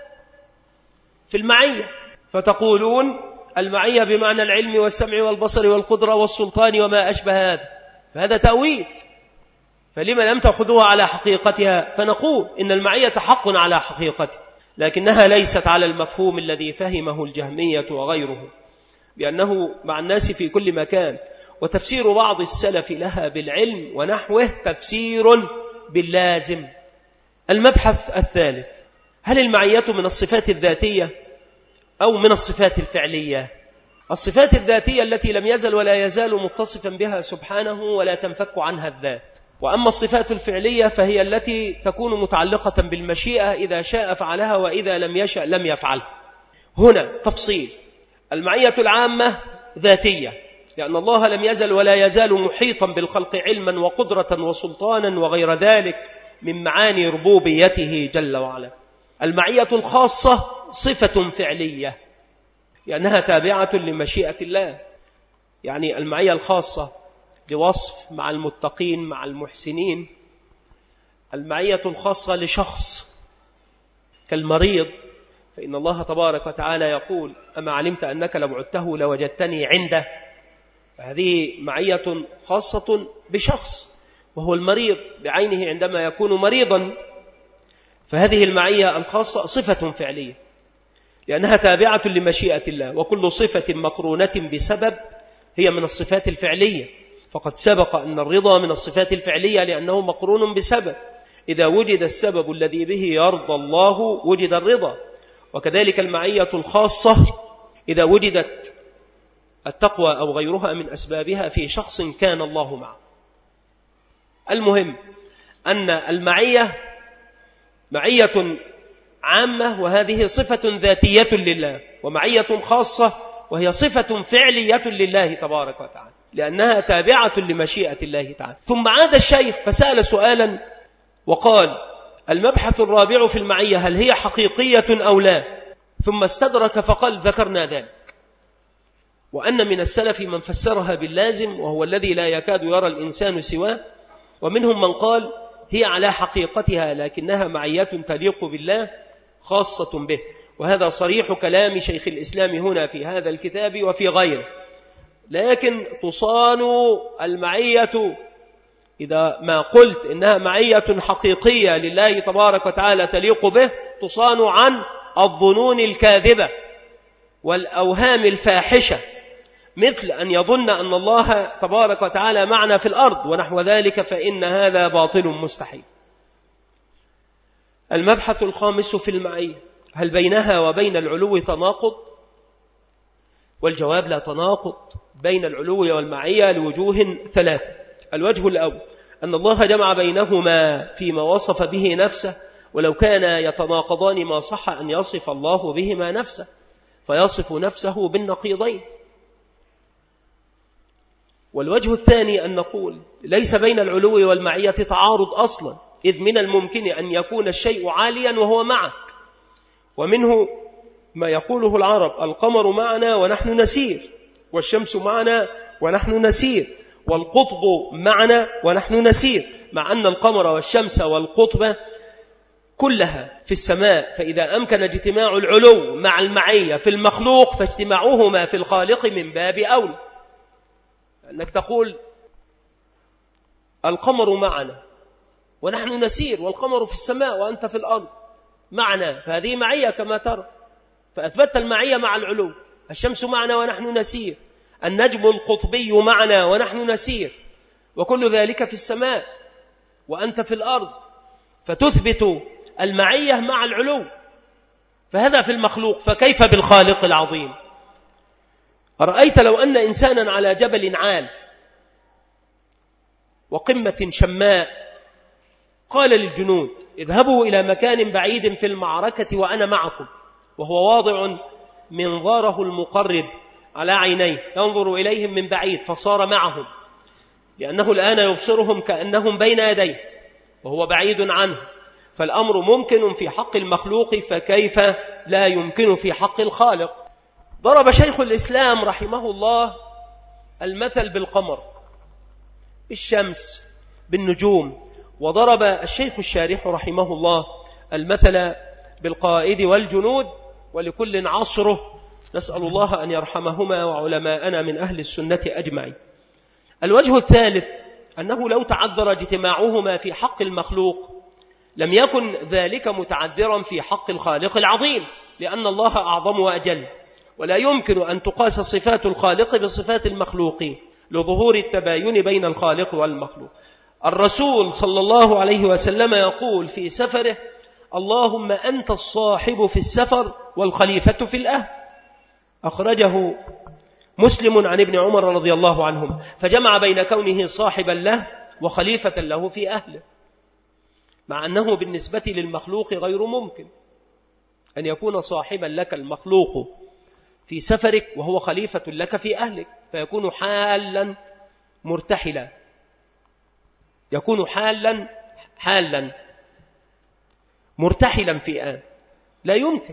في المعية، فتقولون المعية بمعنى العلم والسمع والبصر والقدرة والسلطان وما أشبه هذا، فهذا تأويل، فلما لم تأخذوها على حقيقتها؟ فنقول إن المعية حق على حقيقتها، لكنها ليست على المفهوم الذي فهمه الجهمية وغيره بأنه مع الناس في كل مكان. وتفسير بعض السلف لها بالعلم ونحوه تفسير باللازم. المبحث الثالث: هل المعية من الصفات الذاتية أو من الصفات الفعلية؟ الصفات الذاتية التي لم يزل ولا يزال متصفا بها سبحانه ولا تنفك عنها الذات. وأما الصفات الفعلية فهي التي تكون متعلقة بالمشيئة، إذا شاء فعلها وإذا لم يشأ لم يفعلها. هنا تفصيل: المعية العامة ذاتية، لأن الله لم يزل ولا يزال محيطا بالخلق علما وقدرة وسلطانا وغير ذلك من معاني ربوبيته جل وعلا. المعية الخاصة صفة فعلية لأنها تابعة لمشيئة الله، يعني المعية الخاصة لوصف مع المتقين مع المحسنين. المعية الخاصة لشخص كالمريض، فإن الله تبارك وتعالى يقول: أما علمت أنك لو عدته لوجدتني عنده. هذه معية خاصة بشخص وهو المريض بعينه عندما يكون مريضا، فهذه المعية الخاصة صفة فعلية لأنها تابعة لمشيئة الله، وكل صفة مقرونة بسبب هي من الصفات الفعلية. فقد سبق أن الرضا من الصفات الفعلية لأنه مقرون بسبب، إذا وجد السبب الذي به يرضى الله وجد الرضا. وكذلك المعية الخاصة إذا وجدت التقوى أو غيرها من أسبابها في شخص كان الله معه. المهم أن المعية معية عامة وهذه صفة ذاتية لله، ومعية خاصة وهي صفة فعلية لله تبارك وتعالى لأنها تابعة لمشيئة الله تعالى. ثم عاد الشيخ فسأل سؤالا وقال: المبحث الرابع في المعية هل هي حقيقية أو لا؟ ثم استدرك فقال: ذكرنا ذلك، وأن من السلف من فسرها باللازم وهو الذي لا يكاد يرى الإنسان سواه، ومنهم من قال هي على حقيقتها لكنها معية تليق بالله خاصة به. وهذا صريح كلام شيخ الإسلام هنا في هذا الكتاب وفي غيره. لكن تصان المعية إذا ما قلت إنها معية حقيقية لله تبارك وتعالى تليق به، تصان عن الظنون الكاذبة والأوهام الفاحشة، مثل أن يظن أن الله تبارك وتعالى معنا في الأرض ونحو ذلك، فإن هذا باطل مستحيل. المبحث الخامس في المعية: هل بينها وبين العلو تناقض؟ والجواب: لا تناقض بين العلو والمعية لوجوه ثلاثة. الوجه الأول أن الله جمع بينهما فيما وصف به نفسه، ولو كان يتناقضان ما صح أن يصف الله بهما نفسه، فيصف نفسه بالنقيضين. والوجه الثاني أن نقول ليس بين العلو والمعية تعارض أصلا، إذ من الممكن أن يكون الشيء عاليا وهو معك، ومنه ما يقوله العرب: القمر معنا ونحن نسير، والشمس معنا ونحن نسير، والقطب معنا ونحن نسير، مع أن القمر والشمس والقطب كلها في السماء. فإذا أمكن اجتماع العلو مع المعية في المخلوق فاجتماعهما في الخالق من باب أولى. أنك تقول القمر معنا ونحن نسير والقمر في السماء وأنت في الأرض معنا، فهذه معية كما ترى، فأثبت المعية مع العلو. الشمس معنا ونحن نسير، النجم القطبي معنا ونحن نسير، وكل ذلك في السماء وأنت في الأرض، فتثبت المعية مع العلو. فهذا في المخلوق، فكيف بالخالق العظيم؟ أرأيت لو أن إنسانا على جبل عال وقمة شماء قال للجنود اذهبوا إلى مكان بعيد في المعركة وأنا معكم، وهو واضع منظاره المقرب على عينيه ينظر إليهم من بعيد، فصار معهم لأنه الآن يبصرهم كأنهم بين يديه وهو بعيد عنه. فالأمر ممكن في حق المخلوق، فكيف لا يمكن في حق الخالق؟ ضرب شيخ الإسلام رحمه الله المثل بالقمر، بالشمس، بالنجوم، وضرب الشيخ الشارح رحمه الله المثل بالقائد والجنود، ولكل عصره، نسأل الله أن يرحمهما وعلماءنا من أهل السنة أجمعين. الوجه الثالث أنه لو تعذر اجتماعهما في حق المخلوق لم يكن ذلك متعذرا في حق الخالق العظيم، لأن الله أعظم وأجل، ولا يمكن أن تقاس صفات الخالق بصفات المخلوقين لظهور التباين بين الخالق والمخلوق. الرسول صلى الله عليه وسلم يقول في سفره اللهم أنت الصاحب في السفر والخليفة في الأهل، أخرجه مسلم عن ابن عمر رضي الله عنهم، فجمع بين كونه صاحبا له وخليفة له في أهله، مع أنه بالنسبة للمخلوق غير ممكن أن يكون صاحبا لك المخلوق في سفرك وهو خليفة لك في أهلك، فيكون حالا مرتحلا، يكون حالا حالا مرتحلا في آن، لا يمكن.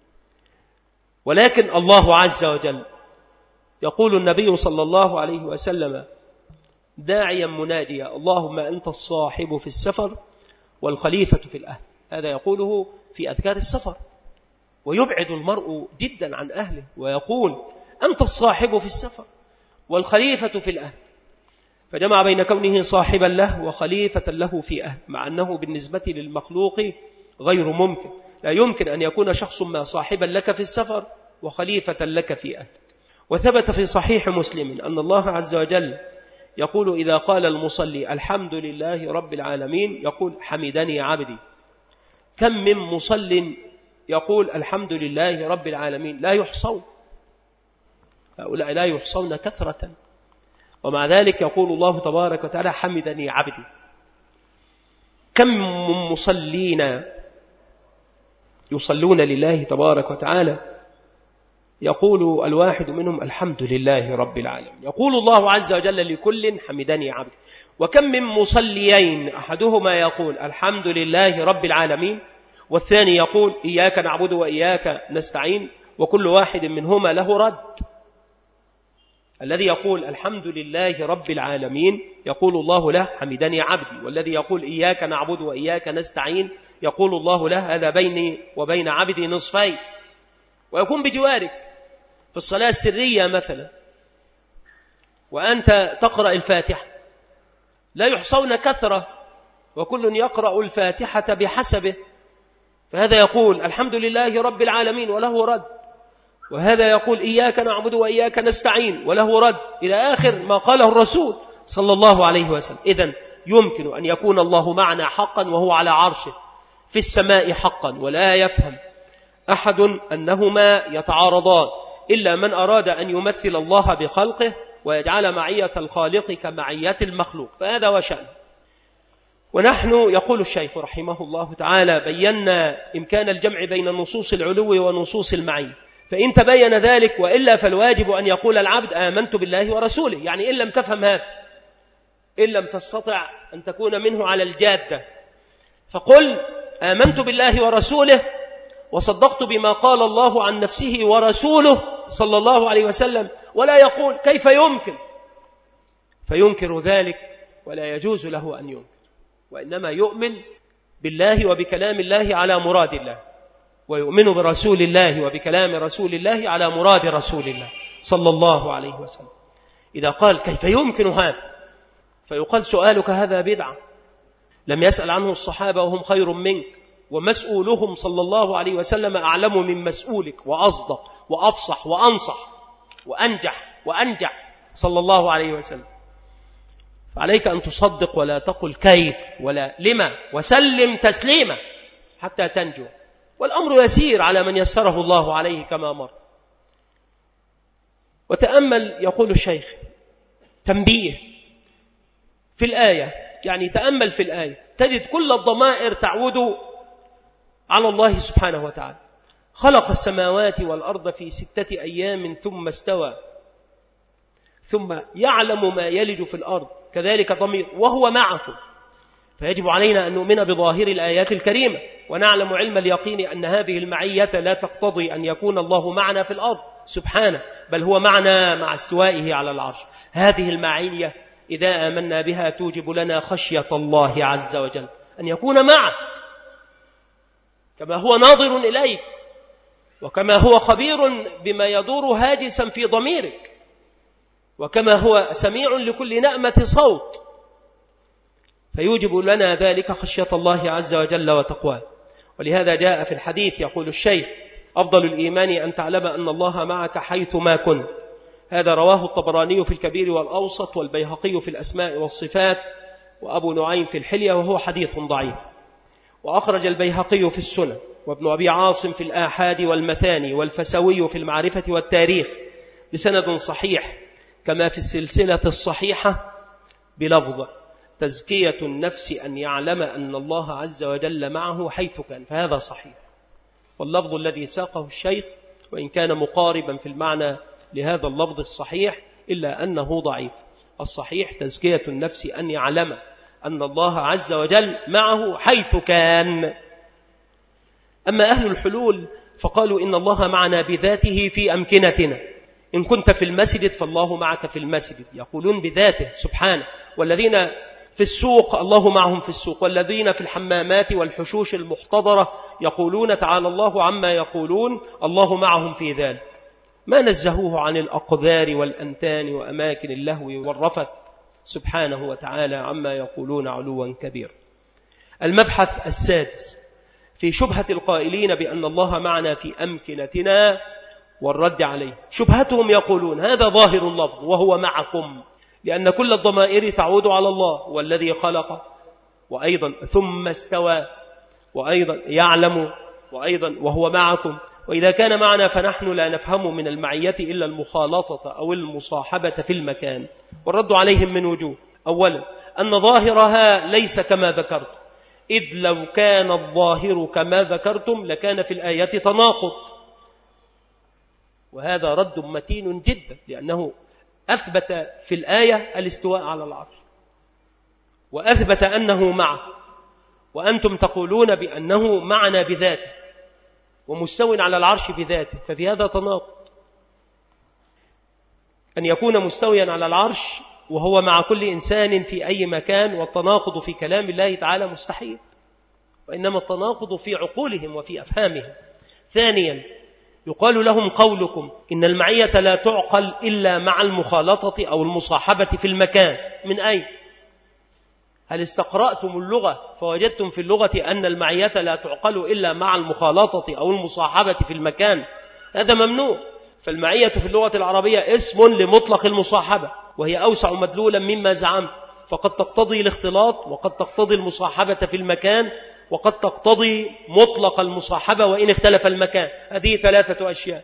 ولكن الله عز وجل يقول النبي صلى الله عليه وسلم داعيا مناديا اللهم أنت الصاحب في السفر والخليفة في الأهل، هذا يقوله في أذكار السفر، ويبعد المرء جدا عن أهله ويقول أنت الصاحب في السفر والخليفة في الأهل، فجمع بين كونه صاحبا له وخليفة له في أهل، مع أنه بالنسبة للمخلوق غير ممكن، لا يمكن أن يكون شخص ما صاحبا لك في السفر وخليفة لك في أهل. وثبت في صحيح مسلم أن الله عز وجل يقول إذا قال المصلي الحمد لله رب العالمين يقول حمدني عبدي. كم من مصل يقول الحمد لله رب العالمين لا يحصون، هؤلاء لا يحصون كثرة، ومع ذلك يقول الله تبارك وتعالى حمدني عبدي. كم من مصلين يصلون لله تبارك وتعالى يقول الواحد منهم الحمد لله رب العالمين، يقول الله عز وجل لكل حمدني عبدي. وكم من مصليين أحدهما يقول الحمد لله رب العالمين والثاني يقول إياك نعبد وإياك نستعين، وكل واحد منهما له رد. الذي يقول الحمد لله رب العالمين يقول الله له حمدني عبدي، والذي يقول إياك نعبد وإياك نستعين يقول الله له هذا بيني وبين عبدي نصفين. ويكون بجوارك في الصلاة السرية مثلا وأنت تقرأ الفاتحة لا يحصون كثرة، وكل يقرأ الفاتحة بحسبه، فهذا يقول الحمد لله رب العالمين وله رد، وهذا يقول إياك نعبد وإياك نستعين وله رد، إلى آخر ما قاله الرسول صلى الله عليه وسلم. إذن يمكن أن يكون الله معنا حقا وهو على عرشه في السماء حقا، ولا يفهم أحد أنهما يتعارضان إلا من أراد أن يمثل الله بخلقه ويجعل معية الخالق كمعية المخلوق، فهذا وشأن. ونحن يقول الشيخ رحمه الله تعالى بينا إمكان الجمع بين نصوص العلو ونصوص المعية، فإن تبين ذلك وإلا فالواجب أن يقول العبد آمنت بالله ورسوله، يعني إن لم تفهم هذا، إن لم تستطع أن تكون منه على الجادة، فقل آمنت بالله ورسوله وصدقت بما قال الله عن نفسه ورسوله صلى الله عليه وسلم، ولا يقول كيف يمكن فينكر ذلك، ولا يجوز له أن ينكر، وإنما يؤمن بالله وبكلام الله على مراد الله، ويؤمن برسول الله وبكلام رسول الله على مراد رسول الله صلى الله عليه وسلم. إذا قال كيف يمكن هذا فيقال سؤالك هذا بدعة، لم يسأل عنه الصحابة وهم خير منك، ومسؤولهم صلى الله عليه وسلم أعلم من مسؤولك وأصدق وأفصح وأنصح وأنجح وأنجح صلى الله عليه وسلم. فعليك أن تصدق ولا تقل كيف ولا لما، وسلم تسليما حتى تنجو، والأمر يسير على من يسره الله عليه كما مر. وتأمل، يقول الشيخ تنبيه في الآية، يعني تأمل في الآية تجد كل الضمائر تعود على الله سبحانه وتعالى. خلق السماوات والأرض في ستة أيام ثم استوى، ثم يعلم ما يلج في الأرض، كذلك ضمير وهو معكم. فيجب علينا أن نؤمن بظاهر الآيات الكريمة، ونعلم علم اليقين أن هذه المعية لا تقتضي أن يكون الله معنا في الأرض سبحانه، بل هو معنا مع استوائه على العرش. هذه المعية إذا آمنا بها توجب لنا خشية الله عز وجل، أن يكون معك كما هو ناظر إليك، وكما هو خبير بما يدور هاجسا في ضميرك، وكما هو سميع لكل نأمة صوت، فيوجب لنا ذلك خشية الله عز وجل وتقواه. ولهذا جاء في الحديث يقول الشيخ: أفضل الإيمان أن تعلم أن الله معك حيث ما كنت. هذا رواه الطبراني في الكبير والأوسط، والبيهقي في الأسماء والصفات، وأبو نعيم في الحلية، وهو حديث ضعيف. وأخرج البيهقي في السنن، وابن أبي عاصم في الآحاد والمثاني، والفسوي في المعرفة والتاريخ بسند صحيح، كما في السلسلة الصحيحة بلفظ: تزكية النفس أن يعلم أن الله عز وجل معه حيث كان. فهذا صحيح، واللفظ الذي ساقه الشيخ وإن كان مقاربا في المعنى لهذا اللفظ الصحيح إلا أنه ضعيف. الصحيح تزكية النفس أن يعلم أن الله عز وجل معه حيث كان. أما أهل الحلول فقالوا إن الله معنا بذاته في أمكنتنا، إن كنت في المسجد فالله معك في المسجد، يقولون بذاته سبحانه. والذين في السوق الله معهم في السوق، والذين في الحمامات والحشوش المحتضرة يقولون تعالى الله عما يقولون، الله معهم في ذلك. ما نزهوه عن الأقذار والأنتان وأماكن اللهو والرفث سبحانه وتعالى عما يقولون علوا كبير. المبحث السادس في شبهة القائلين بأن الله معنا في أمكنتنا والرد عليه. شبهتهم يقولون هذا ظاهر اللفظ وهو معكم، لأن كل الضمائر تعود على الله، والذي خلق، وأيضا ثم استوى، وأيضا يعلم، وأيضا وهو معكم. وإذا كان معنا فنحن لا نفهم من المعية إلا المخالطة أو المصاحبة في المكان. والرد عليهم من وجوه: أولا أن ظاهرها ليس كما ذكرت، إذ لو كان الظاهر كما ذكرتم لكان في الآية تناقض، وهذا رد متين جدا، لأنه أثبت في الآية الاستواء على العرش، وأثبت أنه معه، وأنتم تقولون بأنه معنا بذاته ومستو على العرش بذاته، ففي هذا تناقض. أن يكون مستويا على العرش وهو مع كل إنسان في أي مكان، والتناقض في كلام الله تعالى مستحيل، وإنما التناقض في عقولهم وفي أفهامهم. ثانيا يقال لهم قولكم إن المعية لا تعقل إلا مع المخالطة أو المصاحبة في المكان. من أين؟ هل استقرأتم اللغة فوجدتم في اللغة أن المعية لا تعقل إلا مع المخالطة أو المصاحبة في المكان؟ هذا ممنوع. فالمعية في اللغة العربية اسم لمطلق المصاحبة، وهي أوسع مدلولا مما زعمت، فقد تقتضي الاختلاط، وقد تقتضي المصاحبة في المكان، وقد تقتضي مطلق المصاحبة وإن اختلف المكان. هذه ثلاثة أشياء.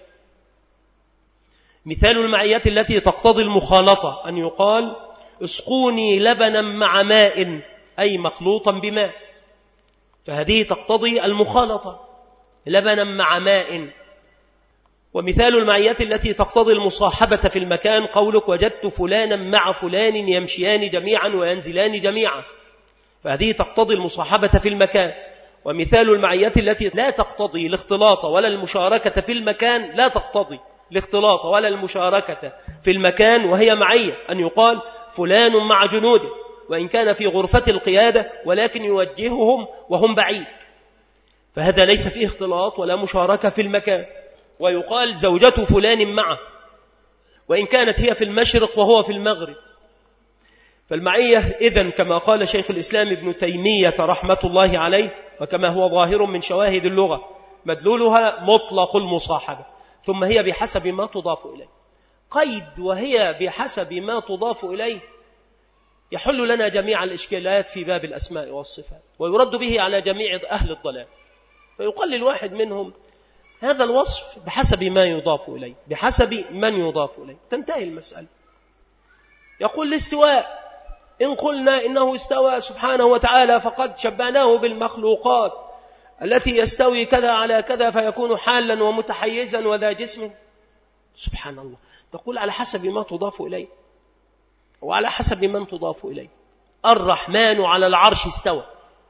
مثال المعية التي تقتضي المخالطة أن يقال: اسقوني لبنا مع ماء، أي مخلوطا بماء، فهذه تقتضي المخالطة، لبنا مع ماء. ومثال المعية التي تقتضي المصاحبة في المكان قولك: وجدت فلانا مع فلان يمشيان جميعا وينزلان جميعا، فهذه تقتضي المصاحبة في المكان. ومثال المعية التي لا تقتضي الاختلاط ولا المشاركة في المكان، لا تقتضي الاختلاط ولا المشاركة في المكان، وهي معية أن يقال: فلان مع جنوده، وإن كان في غرفة القيادة ولكن يوجههم وهم بعيد، فهذا ليس فيه اختلاط ولا مشاركة في المكان. ويقال: زوجة فلان معه، وإن كانت هي في المشرق وهو في المغرب، فالمعية إذن كما قال شيخ الإسلام ابن تيمية رحمة الله عليه، وكما هو ظاهر من شواهد اللغة، مدلولها مطلق المصاحبة، ثم هي بحسب ما تضاف إليه. قيد وهي بحسب ما تضاف إليه يحل لنا جميع الإشكالات في باب الأسماء والصفات، ويرد به على جميع أهل الضلال. فيقال للواحد منهم هذا الوصف بحسب ما يضاف إليه، بحسب من يضاف إليه، تنتهي المسألة. يقول الاستواء، إن قلنا إنه استوى سبحانه وتعالى فقد شبهناه بالمخلوقات التي يستوي كذا على كذا فيكون حالا ومتحيزا وذا جسم. سبحان الله، تقول على حسب ما تضاف إليه وعلى حسب من تضاف إليه. الرحمن على العرش استوى،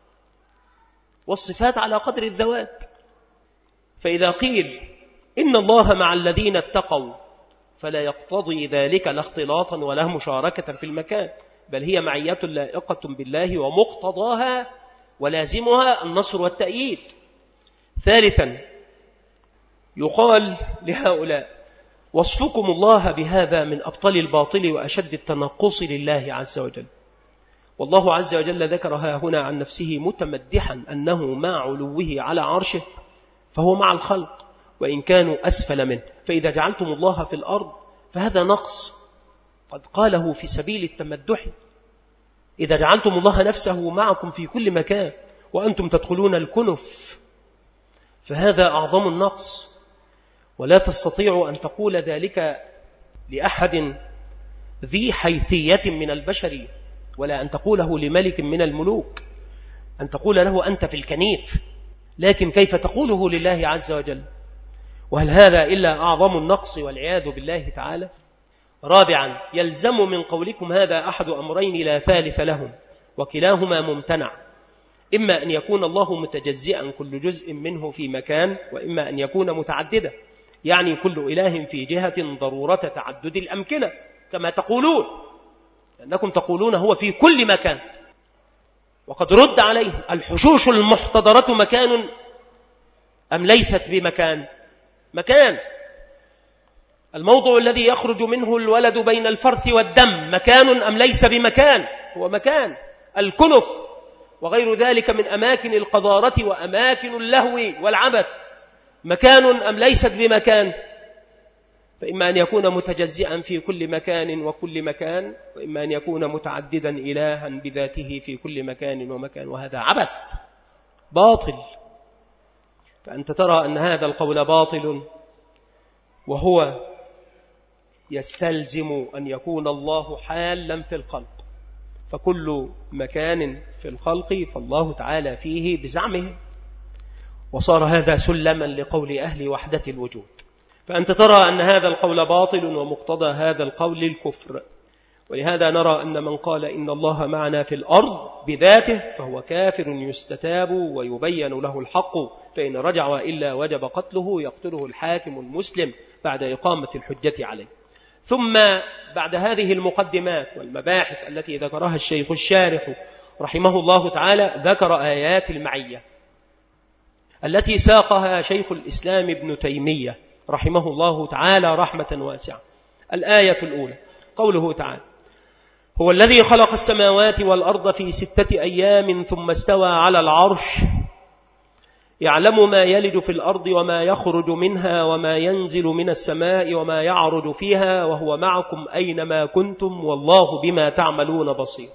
والصفات على قدر الذوات. فإذا قيل إن الله مع الذين اتقوا فلا يقتضي ذلك لا اختلاطا ولا مشاركة في المكان، بل هي معية لائقة بالله ومقتضاها ولازمها النصر والتأييد. ثالثا، يقال لهؤلاء وصفكم الله بهذا من أبطل الباطل وأشد التنقص لله عز وجل. والله عز وجل ذكرها هنا عن نفسه متمدحا أنه مع علوه على عرشه فهو مع الخلق وإن كانوا أسفل منه. فإذا جعلتم الله في الأرض فهذا نقص قد قاله في سبيل التمدح. إذا جعلتم الله نفسه معكم في كل مكان وأنتم تدخلون الكنف فهذا أعظم النقص، ولا تستطيع أن تقول ذلك لأحد ذي حيثية من البشر، ولا أن تقوله لملك من الملوك، أن تقول له أنت في الكنيف، لكن كيف تقوله لله عز وجل؟ وهل هذا إلا أعظم النقص والعياذ بالله تعالى؟ رابعا، يلزم من قولكم هذا أحد أمرين لا ثالث لهم وكلاهما ممتنع، إما أن يكون الله متجزئا كل جزء منه في مكان، وإما أن يكون متعددا، يعني كل إله في جهة ضرورة تعدد الأمكنة كما تقولون، لأنكم تقولون هو في كل مكان. وقد رد عليه الحشوش المحتضرة مكان أم ليست بمكان؟ مكان. الموضع الذي يخرج منه الولد بين الفرث والدم مكان أم ليس بمكان؟ هو مكان. الكنف وغير ذلك من أماكن القذارة وأماكن اللهو والعبث مكان أم ليست بمكان؟ فإما أن يكون متجزئا في كل مكان وكل مكان، وإما أن يكون متعددا إلها بذاته في كل مكان ومكان، وهذا عبث باطل. فأنت ترى أن هذا القول باطل، وهو يستلزم أن يكون الله حالا في الخلق، فكل مكان في الخلق فالله تعالى فيه بزعمه، وصار هذا سلما لقول أهل وحدة الوجود. فأنت ترى أن هذا القول باطل، ومقتضى هذا القول الكفر. ولهذا نرى أن من قال إن الله معنا في الأرض بذاته فهو كافر يستتاب ويبين له الحق، فإن رجع إلا وجب قتله يقتله الحاكم المسلم بعد إقامة الحجة عليه. ثم بعد هذه المقدمات والمباحث التي ذكرها الشيخ الشارح رحمه الله تعالى، ذكر آيات المعية التي ساقها شيخ الإسلام ابن تيمية رحمه الله تعالى رحمة واسعة. الآية الأولى قوله تعالى: هو الذي خلق السماوات والأرض في ستة أيام ثم استوى على العرش يعلم ما يلج في الأرض وما يخرج منها وما ينزل من السماء وما يعرج فيها وهو معكم أينما كنتم والله بما تعملون بصير.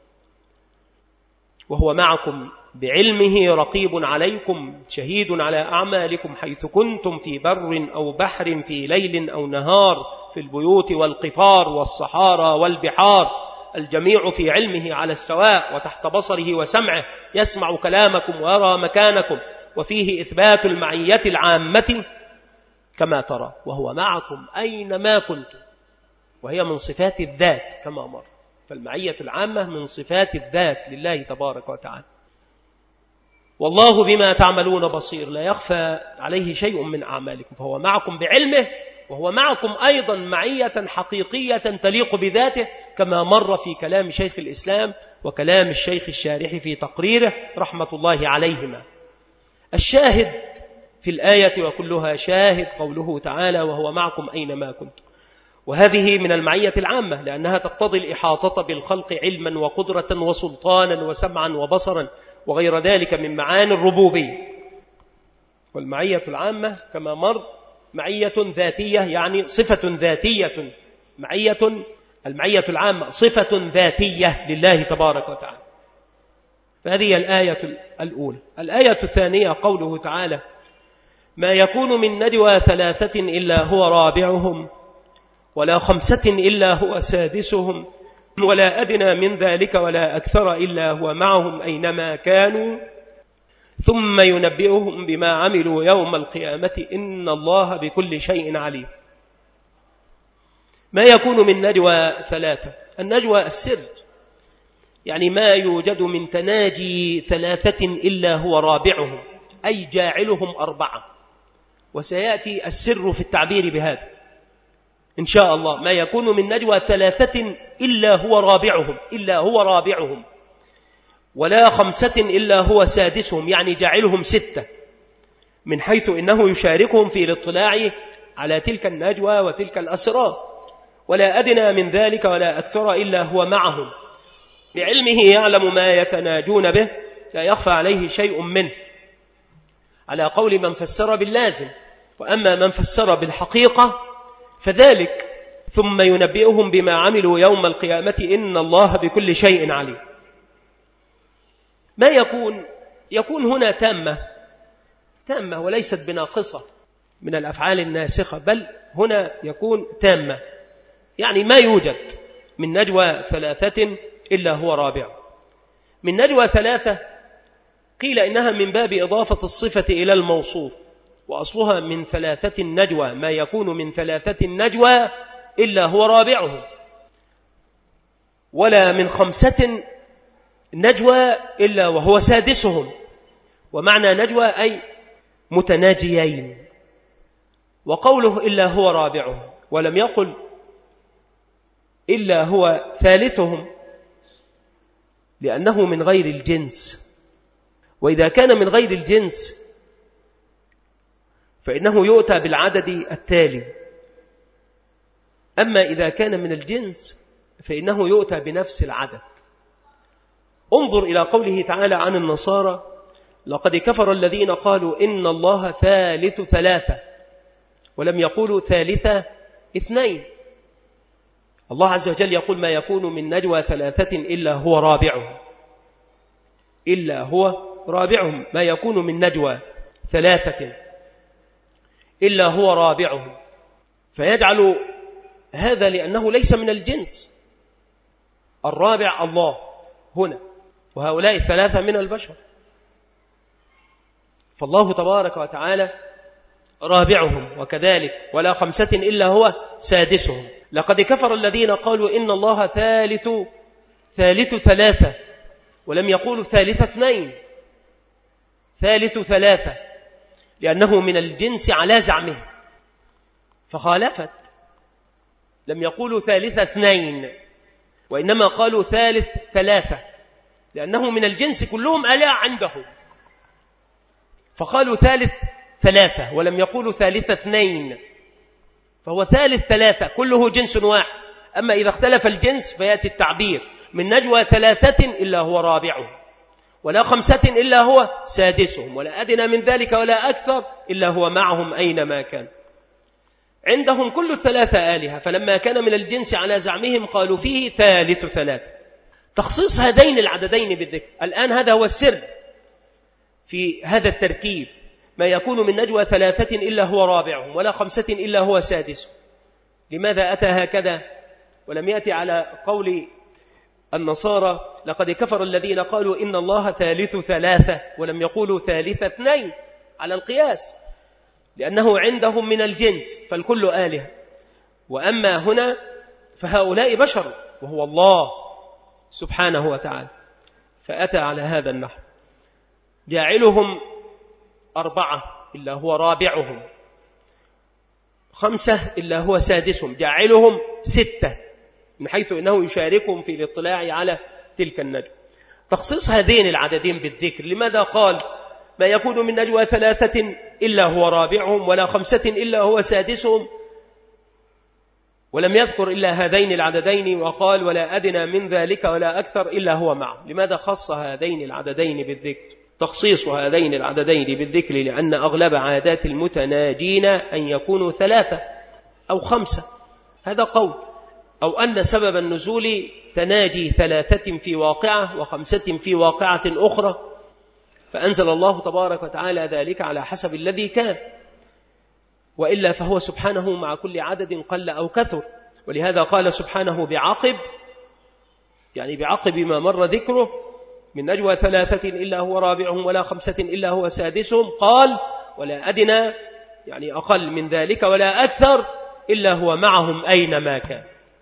وهو معكم بعلمه رقيب عليكم شهيد على أعمالكم حيث كنتم في بر أو بحر في ليل أو نهار في البيوت والقفار والصحارى والبحار الجميع في علمه على السواء وتحت بصره وسمعه يسمع كلامكم ويرى مكانكم. وفيه إثبات المعية العامة كما ترى وهو معكم أينما كنتم، وهي من صفات الذات كما مر. فالمعية العامة من صفات الذات لله تبارك وتعالى. والله بما تعملون بصير، لا يخفى عليه شيء من أعمالكم، فهو معكم بعلمه، وهو معكم أيضا معية حقيقية تليق بذاته كما مر في كلام شيخ الإسلام وكلام الشيخ الشارح في تقريره رحمة الله عليهما. الشاهد في الآية وكلها شاهد قوله تعالى: وهو معكم أينما كنتم. وهذه من المعية العامة لأنها تقتضي الإحاطة بالخلق علما وقدرة وسلطانا وسمعا وبصرا وغير ذلك من معاني الربوبية. والمعية العامة كما مر معية ذاتية يعني صفة ذاتية، معية المعية العامة صفة ذاتية لله تبارك وتعالى. فهذه الآية الأولى. الآية الثانية قوله تعالى: ما يكون من نجوى ثلاثة إلا هو رابعهم ولا خمسة إلا هو سادسهم ولا أدنى من ذلك ولا أكثر إلا هو معهم أينما كانوا ثم ينبئهم بما عملوا يوم القيامة إن الله بكل شيء عليم. ما يكون من نجوى ثلاثة، النجوى السر، يعني ما يوجد من تناجي ثلاثة إلا هو رابعهم، أي جاعلهم أربعة، وسيأتي السر في التعبير بهذا إن شاء الله. ما يكون من نجوى ثلاثة إلا هو رابعهم، إلا هو رابعهم، ولا خمسة إلا هو سادسهم، يعني جاعلهم ستة، من حيث إنه يشاركهم في الاطلاع على تلك النجوى وتلك الأسرار. ولا أدنى من ذلك ولا أكثر إلا هو معهم، بعلمه يعلم ما يتناجون به لا يخفى عليه شيء منه، على قول من فسر باللازم. وأما من فسر بالحقيقة فذلك ثم ينبئهم بما عملوا يوم القيامة إن الله بكل شيء عليم. ما يكون يكون هنا تامة تامة وليست بناقصة من الأفعال الناسخة، بل هنا يكون تامة، يعني ما يوجد من نجوى ثلاثة إلا هو رابع. من نجوى ثلاثة قيل إنها من باب إضافة الصفة إلى الموصوف، وأصلها من ثلاثة النجوى، ما يكون من ثلاثة النجوى إلا هو رابعهم. ولا من خمسة نجوى إلا وهو سادسهم، ومعنى نجوى أي متناجيين. وقوله إلا هو رابعهم ولم يقل إلا هو ثالثهم، لأنه من غير الجنس، وإذا كان من غير الجنس فإنه يؤتى بالعدد التالي، أما إذا كان من الجنس فإنه يؤتى بنفس العدد. انظر إلى قوله تعالى عن النصارى: لقد كفر الذين قالوا إن الله ثالث ثلاثة، ولم يقولوا ثالث اثنين. الله عز وجل يقول: ما يكون من نجوى ثلاثة إلا هو رابعهم، إلا هو رابعهم، ما يكون من نجوى ثلاثة إلا هو رابعهم، فيجعل هذا لأنه ليس من الجنس. الرابع الله هنا، وهؤلاء الثلاثة من البشر، فالله تبارك وتعالى رابعهم. وكذلك ولا خمسة إلا هو سادسهم. لقد كفر الذين قالوا إن الله ثالث ثالث ثلاثة، ولم يقولوا ثالث اثنين، ثالث ثلاثة، لأنه من الجنس على زعمه، فخالفت. لم يقولوا ثالث اثنين، وإنما قالوا ثالث ثلاثة، لأنه من الجنس كلهم آلهة عندهم، فقالوا ثالث ثلاثة ولم يقولوا ثالث اثنين، فهو ثالث ثلاثة كله جنس واحد. أما إذا اختلف الجنس فيأتي التعبير: من نجوى ثلاثة إلا هو رابعهم، ولا خمسة إلا هو سادسهم، ولا أدنى من ذلك ولا أكثر إلا هو معهم أينما كان. عندهم كل الثلاثة آلهة، فلما كان من الجنس على زعمهم قالوا فيه ثالث ثلاثة. تخصيص هذين العددين بالذكر الآن هذا هو السر في هذا التركيب: ما يكون من نجوى ثلاثة إلا هو رابعهم ولا خمسة إلا هو سادسهم. لماذا أتى هكذا ولم يأتي على قول النصارى لقد كفر الذين قالوا إن الله ثالث ثلاثة ولم يقولوا ثالث اثنين على القياس؟ لأنه عندهم من الجنس فالكل آلهة، وأما هنا فهؤلاء بشر وهو الله سبحانه وتعالى، فأتى على هذا النحو: جاعلهم أربعة إلا هو رابعهم، خمسة إلا هو سادسهم، جاعلهم ستة، من حيث إنه يشاركهم في الاطلاع على تلك النجوى. تخصيص هذين العددين بالذكر، لماذا قال ما يكون من نجوى ثلاثة إلا هو رابعهم ولا خمسة إلا هو سادسهم، ولم يذكر إلا هذين العددين، وقال ولا أدنى من ذلك ولا أكثر إلا هو معه. لماذا خص هذين العددين بالذكر؟ تخصيص هذين العددين بالذكر لأن أغلب عادات المتناجين أن يكونوا ثلاثة أو خمسة، هذا قول، أو أن سبب النزول تناجي ثلاثة في واقعة وخمسة في واقعة أخرى، فأنزل الله تبارك وتعالى ذلك على حسب الذي كان، وإلا فهو سبحانه مع كل عدد قل أو كثر. ولهذا قال سبحانه بعقب، يعني بعقب ما مر ذكره من نجوى ثلاثة إلا هو رابعهم ولا خمسة إلا هو سادسهم، قال ولا أدنى يعني أقل من ذلك ولا أكثر إلا هو معهم أينما كان.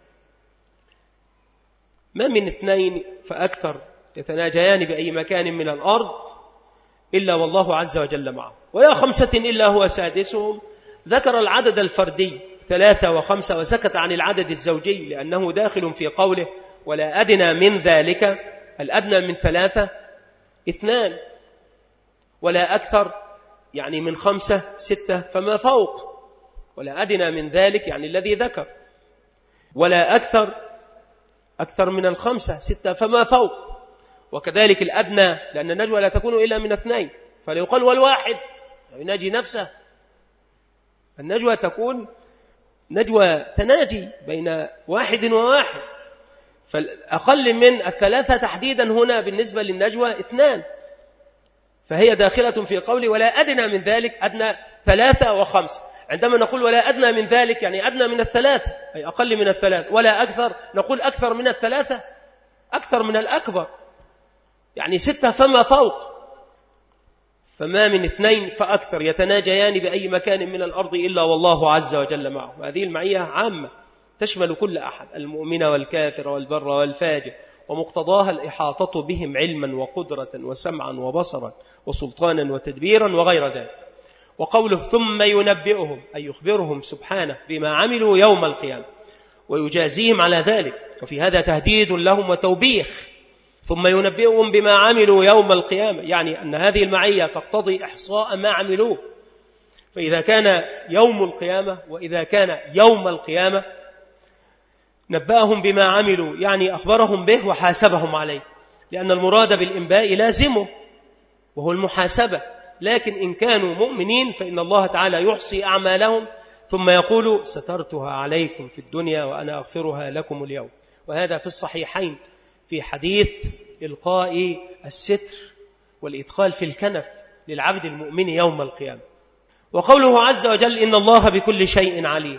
ما من اثنين فأكثر يتناجيان بأي مكان من الأرض إلا والله عز وجل معه، ولا خمسة إلا هو سادسهم. ذكر العدد الفردي ثلاثة وخمسة وسكت عن العدد الزوجي لأنه داخل في قوله ولا أدنى من ذلك. الأدنى من ثلاثة اثنان، ولا أكثر يعني من خمسة ستة فما فوق، ولا أدنى من ذلك يعني الذي ذكر، ولا أكثر أكثر من الخمسة ستة فما فوق. وكذلك الأدنى لأن النجوى لا تكون إلا من اثنين، فليقال والواحد يناجي نفسه. النجوى تكون نجوى تناجي بين واحد وواحد، فالأقل من الثلاثة تحديدا هنا بالنسبة للنجوى اثنان، فهي داخلة في قولي ولا أدنى من ذلك، أدنى ثلاثة وخمسة. عندما نقول ولا أدنى من ذلك يعني أدنى من الثلاثة أي أقل من الثلاثة، ولا أكثر نقول أكثر من الثلاثة، أكثر من الأكبر يعني ستة فما فوق. فما من اثنين فأكثر يتناجيان بأي مكان من الأرض إلا والله عز وجل معه. وهذه المعية عامة تشمل كل أحد، المؤمن والكافر والبر والفاجر، ومقتضاها الإحاطة بهم علما وقدرة وسمعا وبصرا وسلطانا وتدبيرا وغير ذلك. وقوله ثم ينبئهم أي يخبرهم سبحانه بما عملوا يوم القيامة ويجازيهم على ذلك، وفي هذا تهديد لهم وتوبيخ. ثم ينبئهم بما عملوا يوم القيامة يعني أن هذه المعية تقتضي إحصاء ما عملوه، فإذا كان يوم القيامة وإذا كان يوم القيامة نبأهم بما عملوا يعني أخبرهم به وحاسبهم عليه، لأن المراد بالإنباء لازمه وهو المحاسبة. لكن إن كانوا مؤمنين فإن الله تعالى يحصي أعمالهم ثم يقول سترتها عليكم في الدنيا وأنا أغفرها لكم اليوم. وهذا في الصحيحين في حديث إلقاء الستر والإدخال في الكنف للعبد المؤمن يوم القيامة. وقوله عز وجل إن الله بكل شيء عليم،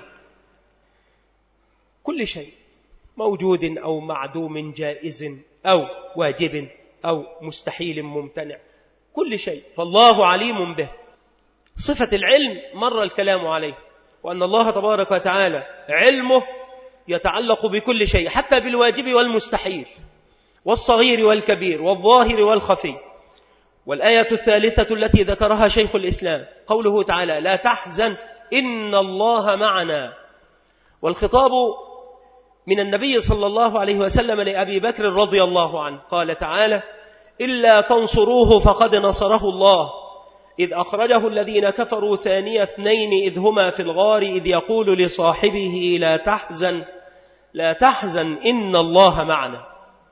كل شيء موجود أو معدوم جائز أو واجب أو مستحيل ممتنع، كل شيء فالله عليم به. صفة العلم مر الكلام عليه، وأن الله تبارك وتعالى علمه يتعلق بكل شيء حتى بالواجب والمستحيل والصغير والكبير والظاهر والخفي. والآية الثالثة التي ذكرها شيخ الإسلام قوله تعالى لا تحزن إن الله معنا، والخطاب من النبي صلى الله عليه وسلم لأبي بكر رضي الله عنه. قال تعالى إلا تنصروه فقد نصره الله إذ أخرجه الذين كفروا ثاني اثنين إذ هما في الغار إذ يقول لصاحبه لا تحزن لا تحزن إن الله معنا.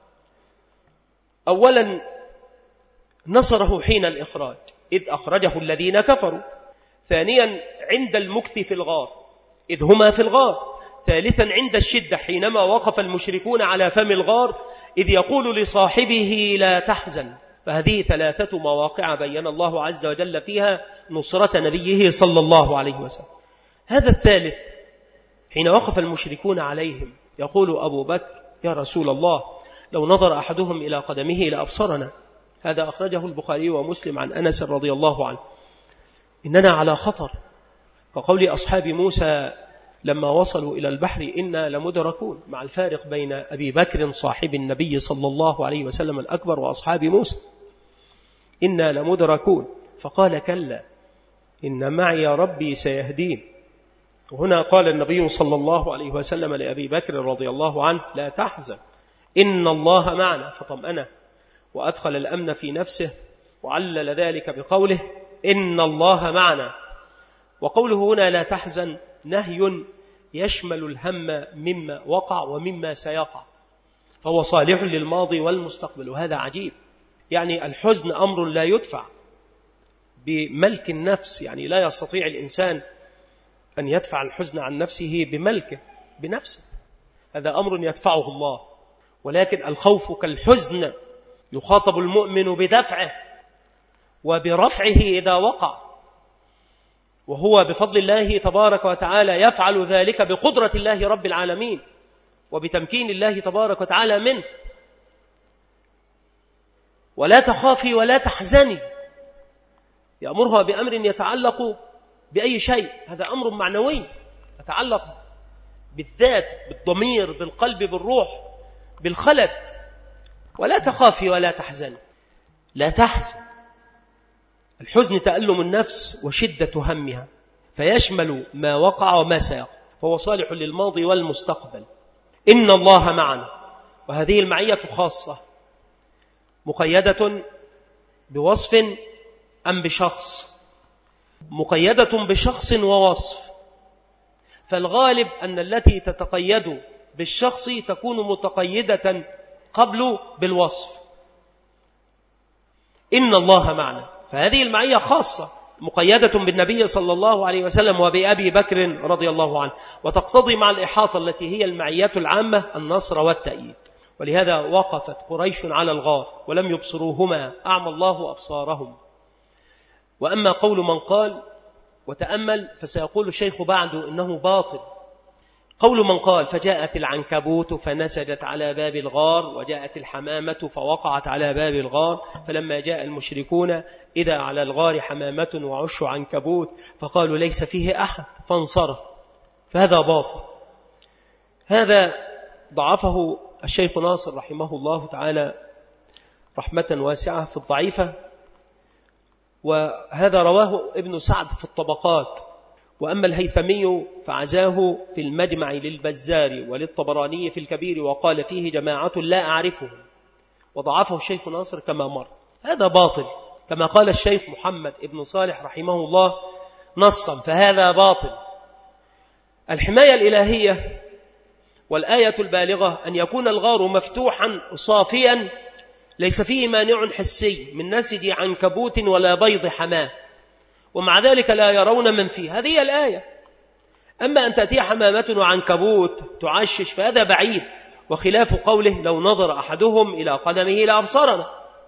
أولا نصره حين الإخراج إذ أخرجه الذين كفروا، ثانيا عند المكث في الغار إذ هما في الغار، ثالثا عند الشدة حينما وقف المشركون على فم الغار إذ يقول لصاحبه لا تحزن. فهذه ثلاثة مواقع بين الله عز وجل فيها نصرة نبيه صلى الله عليه وسلم. هذا الثالث حين وقف المشركون عليهم يقول أبو بكر يا رسول الله لو نظر أحدهم إلى قدمه لأبصرنا. هذا أخرجه البخاري ومسلم عن أنس رضي الله عنه. إننا على خطر، كقول أصحاب موسى لما وصلوا إلى البحر إنا لمدركون، مع الفارق بين أبي بكر صاحب النبي صلى الله عليه وسلم الأكبر وأصحاب موسى. إنا لمدركون، فقال كلا إن معي ربي سيهدين. وهنا قال النبي صلى الله عليه وسلم لأبي بكر رضي الله عنه لا تحزن إن الله معنا، فطمأنه وأدخل الأمن في نفسه، وعلل ذلك بقوله إن الله معنا. وقوله هنا لا تحزن نهي يشمل الهم مما وقع ومما سيقع، فهو صالح للماضي والمستقبل. وهذا عجيب، يعني الحزن أمر لا يدفع بملك النفس، يعني لا يستطيع الإنسان أن يدفع الحزن عن نفسه بملكه بنفسه، هذا أمر يدفعه الله. ولكن الخوف كالحزن يخاطب المؤمن بدفعه وبرفعه إذا وقع، وهو بفضل الله تبارك وتعالى يفعل ذلك بقدرة الله رب العالمين وبتمكين الله تبارك وتعالى منه. ولا تخافي ولا تحزني، يأمرها بأمر يتعلق بأي شيء، هذا أمر معنوي يتعلق بالذات، بالضمير، بالقلب، بالروح، بالخلد. ولا تخافي ولا تحزني، لا تحزن. الحزن تألم النفس وشدة همها، فيشمل ما وقع وما سيقع، فهو صالح للماضي والمستقبل. إن الله معنا، وهذه المعية خاصة مقيدة بوصف أم بشخص؟ مقيدة بشخص ووصف، فالغالب أن التي تتقيد بالشخص تكون متقيدة قبل بالوصف. إن الله معنا، فهذه المعية خاصة مقيدة بالنبي صلى الله عليه وسلم وبأبي بكر رضي الله عنه، وتقتضي مع الإحاطة التي هي المعية العامة النصر والتأييد. ولهذا وقفت قريش على الغار ولم يبصروهما، أعمى الله أبصارهم. وأما قول من قال وتأمل، فسيقول الشيخ بعد إنه باطل. قول من قال فجاءت العنكبوت فنسجت على باب الغار، وجاءت الحمامة فوقعت على باب الغار، فلما جاء المشركون إذا على الغار حمامة وعش عنكبوت فقالوا ليس فيه أحد فانصرف، فهذا باطل. هذا ضعفه الشيخ ناصر رحمه الله تعالى رحمة واسعة في الضعيفة، وهذا رواه ابن سعد في الطبقات. وأما الهيثمي فعزاه في المجمع للبزار وللطبراني في الكبير، وقال فيه جماعة لا أعرفهم، وضعفه الشيخ ناصر كما مر. هذا باطل كما قال الشيخ محمد ابن صالح رحمه الله نصا، فهذا باطل. الحماية الإلهية والآية البالغة أن يكون الغار مفتوحا صافيا ليس فيه مانع حسي من نسج عنكبوت ولا بيض حماه، ومع ذلك لا يرون من فيه، هذه الآية. أما أن تأتي حمامة وعنكبوت تعشش فهذا بعيد، وخلاف قوله لو نظر أحدهم إلى قدمه لأبصرنا.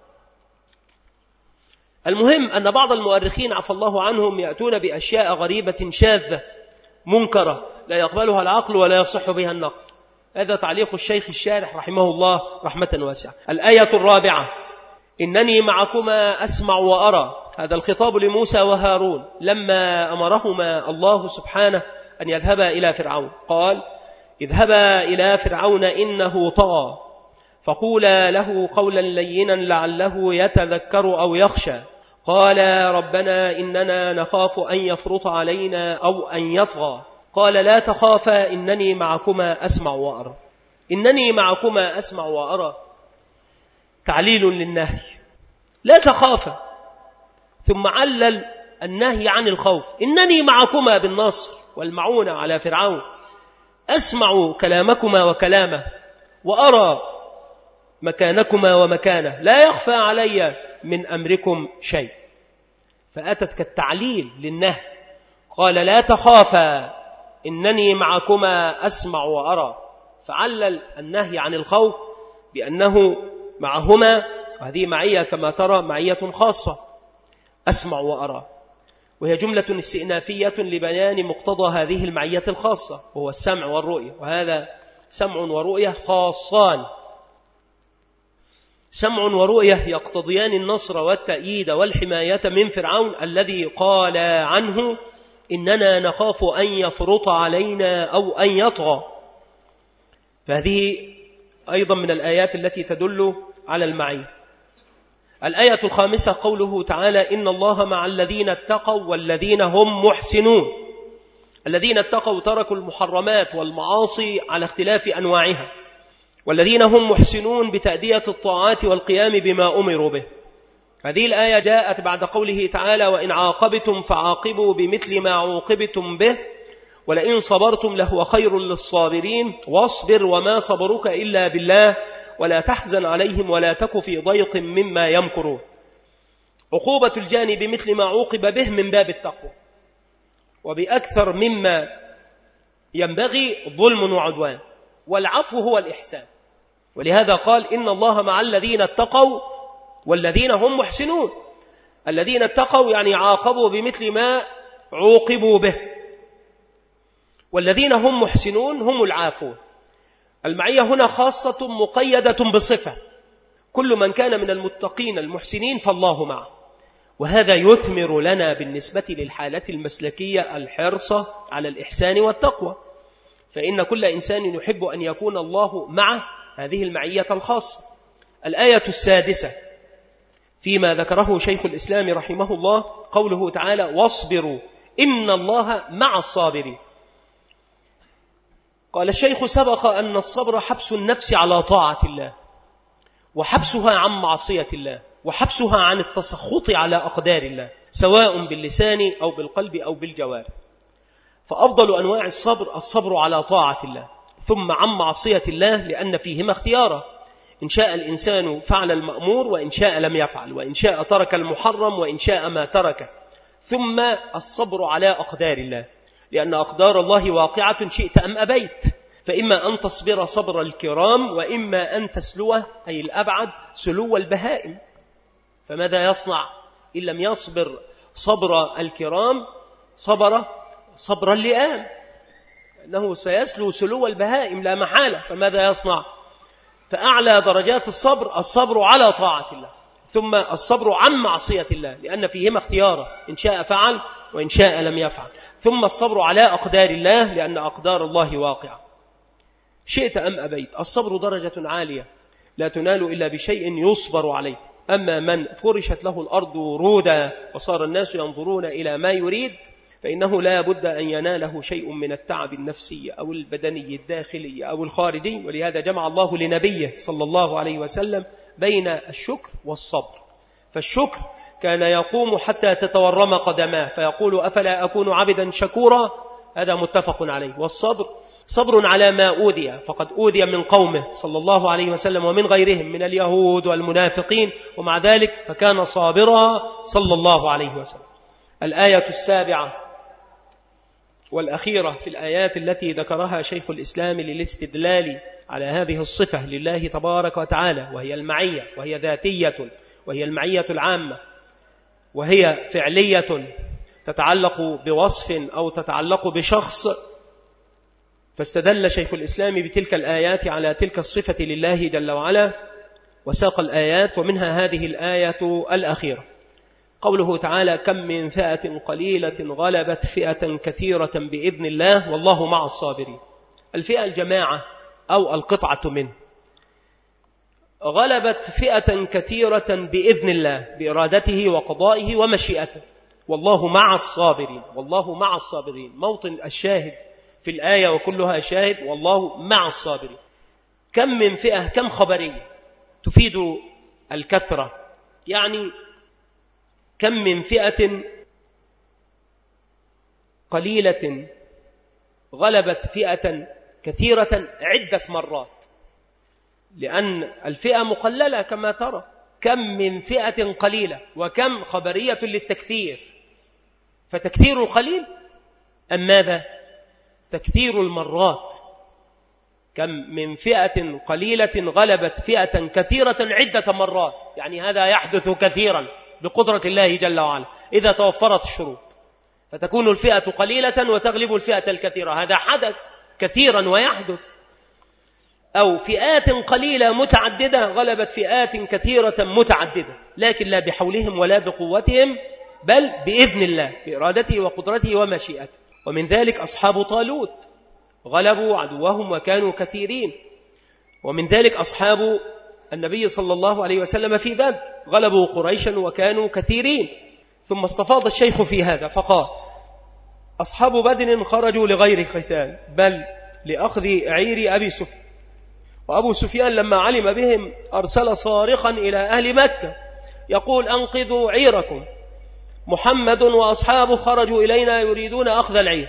المهم أن بعض المؤرخين عفى الله عنهم يأتون بأشياء غريبة شاذة منكرة لا يقبلها العقل ولا يصح بها النقل. هذا تعليق الشيخ الشارح رحمه الله رحمة واسعة. الآية الرابعة إنني معكما أسمع وأرى، هذا الخطاب لموسى وهارون لما أمرهما الله سبحانه أن يذهبا إلى فرعون، قال اذهبا إلى فرعون إنه طغى فقولا له قولا لينا لعله يتذكر أو يخشى. قال ربنا إننا نخاف أن يفرط علينا أو أن يطغى. قال لا تخافا إنني معكما أسمع وأرى. إنني معكما أسمع وأرى تعليل للنهي، لا تخافا، ثم علل النهي عن الخوف. إنني معكما بالنصر والمعونة على فرعون، أسمع كلامكما وكلامه، وأرى مكانكما ومكانه، لا يخفى علي من أمركم شيء. فأتت كالتعليل للنهي، قال لا تخافا إنني معكما أسمع وأرى، فعلل النهي عن الخوف بأنه معهما، وهذه معية كما ترى معية خاصة، أسمع وأرى، وهي جملة استئنافية لبيان مقتضى هذه المعية الخاصة، وهو السمع والرؤية، وهذا سمع ورؤية خاصان. سمع ورؤية يقتضيان النصر والتأييد والحماية من فرعون الذي قال عنه إننا نخاف أن يفرط علينا أو أن يطغى. فهذه أيضا من الآيات التي تدل على المعية. الآية الخامسة قوله تعالى إن الله مع الذين اتقوا والذين هم محسنون. الذين اتقوا تركوا المحرمات والمعاصي على اختلاف أنواعها، والذين هم محسنون بتأدية الطاعات والقيام بما أمروا به. هذه الآية جاءت بعد قوله تعالى وإن عاقبتم فعاقبوا بمثل ما عوقبتم به ولئن صبرتم لهو خير للصابرين واصبر وما صبرك إلا بالله ولا تحزن عليهم ولا تك في ضيق مما يمكرون. عقوبة الجاني بمثل ما عوقب به من باب التقوى، وبأكثر مما ينبغي ظلم وعدوان، والعفو هو الإحسان. ولهذا قال إن الله مع الذين اتقوا والذين هم محسنون. الذين اتقوا يعني عاقبوا بمثل ما عوقبوا به، والذين هم محسنون هم العافون. المعية هنا خاصة مقيدة بصفة، كل من كان من المتقين المحسنين فالله معه. وهذا يثمر لنا بالنسبة للحالة المسلكية الحرص على الإحسان والتقوى، فإن كل إنسان يحب أن يكون الله معه، هذه المعية الخاصة. الآية السادسة فيما ذكره شيخ الإسلام رحمه الله قوله تعالى واصبروا إن الله مع الصابرين. قال الشيخ سبق أن الصبر حبس النفس على طاعة الله، وحبسها عن معصية الله، وحبسها عن التسخط على أقدار الله، سواء باللسان أو بالقلب أو بالجوارح. فأفضل أنواع الصبر الصبر على طاعة الله، ثم عن معصية الله، لأن فيهما اختيارا، إن شاء الإنسان فعل المأمور وإن شاء لم يفعل، وإن شاء ترك المحرم وإن شاء ما ترك. ثم الصبر على أقدار الله، لأن أقدار الله واقعة شئت أم أبيت، فإما أن تصبر صبر الكرام وإما أن تسلوه أي الأبعد سلو البهائم. فماذا يصنع إن لم يصبر صبر الكرام؟ صبر صبر اللئام، أنه سيسلو سلو البهائم لا محالة. فماذا يصنع؟ فأعلى درجات الصبر الصبر على طاعة الله، ثم الصبر عن معصية الله، لأن فيهما اختيارا، إن شاء فعل وإن شاء لم يفعل. ثم الصبر على أقدار الله، لأن أقدار الله واقعة شئت أم أبيت. الصبر درجة عالية لا تنال إلا بشيء يصبر عليه. أما من فرشت له الأرض ورودا وصار الناس ينظرون إلى ما يريد، فإنه لا بد أن يناله شيء من التعب النفسي أو البدني الداخلي أو الخارجي. ولهذا جمع الله لنبيه صلى الله عليه وسلم بين الشكر والصبر. فالشكر كان يقوم حتى تتورم قدماه فيقول أفلا أكون عبدا شكورا، هذا متفق عليه. والصبر صبر على ما أوذي، فقد أوذي من قومه صلى الله عليه وسلم ومن غيرهم من اليهود والمنافقين، ومع ذلك فكان صابرا صلى الله عليه وسلم. الآية السابعة والأخيرة في الآيات التي ذكرها شيخ الإسلام للاستدلال على هذه الصفة لله تبارك وتعالى، وهي المعية، وهي ذاتية، وهي المعية العامة، وهي فعلية تتعلق بوصف أو تتعلق بشخص. فاستدل شيخ الإسلام بتلك الآيات على تلك الصفة لله جل وعلا، وساق الآيات، ومنها هذه الآية الأخيرة قوله تعالى كم من فئة قليلة غلبت فئة كثيرة بإذن الله والله مع الصابرين. الفئة الجماعة أو القطعة منه، غلبت فئة كثيرة بإذن الله بإرادته وقضائه ومشيئته، والله مع الصابرين. والله مع الصابرين موطن الشاهد في الآية وكلها شاهد، والله مع الصابرين. كم من فئة، كم خبرية تفيد الكثرة، يعني كم من فئة قليلة غلبت فئة كثيرة عدة مرات، لأن الفئة مقللة كما ترى. كم من فئة قليلة، وكم خبرية للتكثير، فتكثير القليل أم ماذا؟ تكثير المرات. كم من فئة قليلة غلبت فئة كثيرة عدة مرات، يعني هذا يحدث كثيرا بقدرة الله جل وعلا إذا توفرت الشروط، فتكون الفئة قليلة وتغلب الفئة الكثيرة، هذا حدث كثيرا ويحدث. أو فئات قليلة متعددة غلبت فئات كثيرة متعددة، لكن لا بحولهم ولا بقوتهم، بل بإذن الله بإرادته وقدرته ومشيئته. ومن ذلك أصحاب طالوت غلبوا عدوهم وكانوا كثيرين، ومن ذلك أصحاب النبي صلى الله عليه وسلم في بدر غلبوا قريشا وكانوا كثيرين. ثم استفاض الشيخ في هذا فقال أصحاب بدر خرجوا لغير قتال بل لأخذ عير أبي سفيان، وأبو سفيان لما علم بهم أرسل صارخا إلى أهل مكة يقول أنقذوا عيركم، محمد وأصحابه خرجوا إلينا يريدون أخذ العير.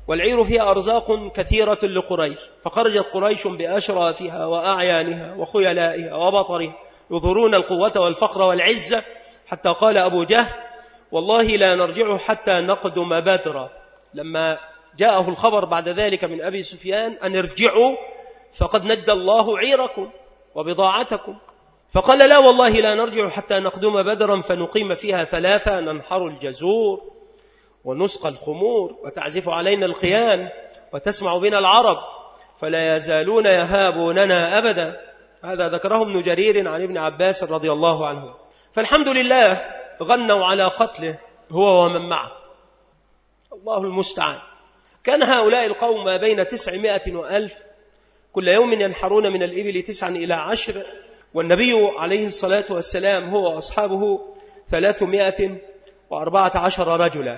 والعير فيها أرزاق كثيرة لقريش، فخرجت قريش بأشرافها وأعيانها وخيلائها وبطرها يظهرون القوة والفقر والعزة، حتى قال أبو جهل والله لا نرجع حتى نقدم بدرا، لما جاءه الخبر بعد ذلك من أبي سفيان أن ارجعوا فقد ندى الله عيركم وبضاعتكم، فقال لا والله لا نرجع حتى نقدم بدرا فنقيم فيها ثلاثة، ننحر الجزور ونسقى الخمور وتعزف علينا القيان وتسمع بنا العرب فلا يزالون يهابوننا أبدا. هذا ذكره ابن جرير عن ابن عباس رضي الله عنه. فالحمد لله غنوا على قتله هو ومن معه، الله المستعان. كان هؤلاء القوم ما بين تسعمائة وألف، كل يوم ينحرون من الإبل تسعا إلى عشر، والنبي عليه الصلاة والسلام هو وأصحابه ثلاثمائة وأربعة عشر رجلا،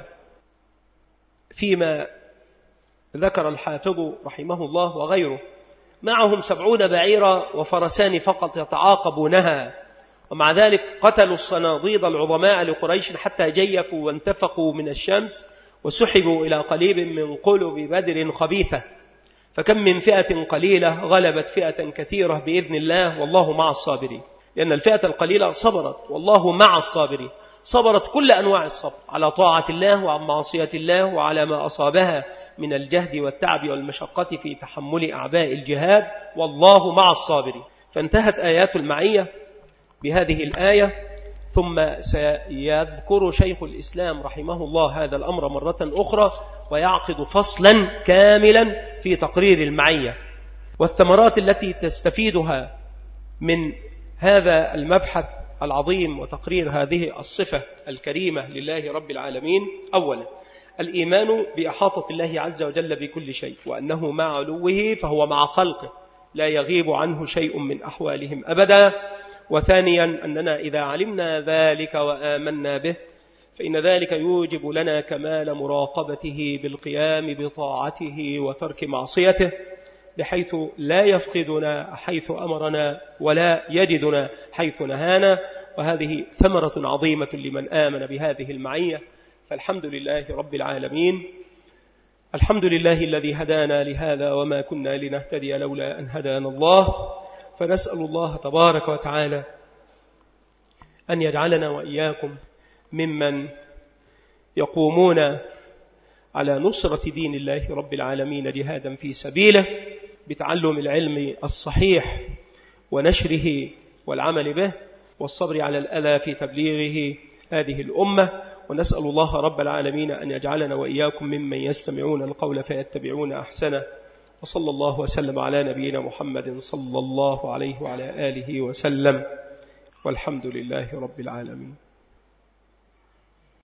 فيما ذكر الحافظ رحمه الله وغيره معهم سبعون بعيرا وفرسان فقط يتعاقبونها، ومع ذلك قتلوا الصناديد العظماء لقريش حتى جيفوا وانتفقوا من الشمس وسحبوا إلى قليب من قلب بدر خبيثة. فكم من فئة قليلة غلبت فئة كثيرة بإذن الله، والله مع الصابرين، لأن الفئة القليلة صبرت والله مع الصابرين، صبرت كل أنواع الصبر على طاعة الله وعن معصية الله وعلى ما أصابها من الجهد والتعب والمشقة في تحمل أعباء الجهاد، والله مع الصابرين. فانتهت آيات المعية بهذه الآية، ثم سيذكر شيخ الإسلام رحمه الله هذا الأمر مرة أخرى ويعقد فصلا كاملا في تقرير المعية والثمرات التي تستفيدها من هذا المبحث العظيم وتقرير هذه الصفة الكريمة لله رب العالمين. أولا الإيمان بإحاطة الله عز وجل بكل شيء، وأنه مع علوه فهو مع خلقه لا يغيب عنه شيء من أحوالهم أبدا. وثانيا أننا إذا علمنا ذلك وآمنا به فإن ذلك يوجب لنا كمال مراقبته بالقيام بطاعته وترك معصيته، بحيث لا يفقدنا حيث أمرنا ولا يجدنا حيث نهانا. وهذه ثمرة عظيمة لمن آمن بهذه المعية، فالحمد لله رب العالمين. الحمد لله الذي هدانا لهذا وما كنا لنهتدي لولا أن هدانا الله، فنسأل الله تبارك وتعالى أن يجعلنا وإياكم ممن يقومون على نصرة دين الله رب العالمين جهادا في سبيله بتعلم العلم الصحيح ونشره والعمل به والصبر على الأذى في تبليغه هذه الأمة. ونسأل الله رب العالمين أن يجعلنا وإياكم ممن يستمعون القول فيتبعون أحسنه. وصلى الله وسلم على نبينا محمد صلى الله عليه وعلى آله وسلم، والحمد لله رب العالمين.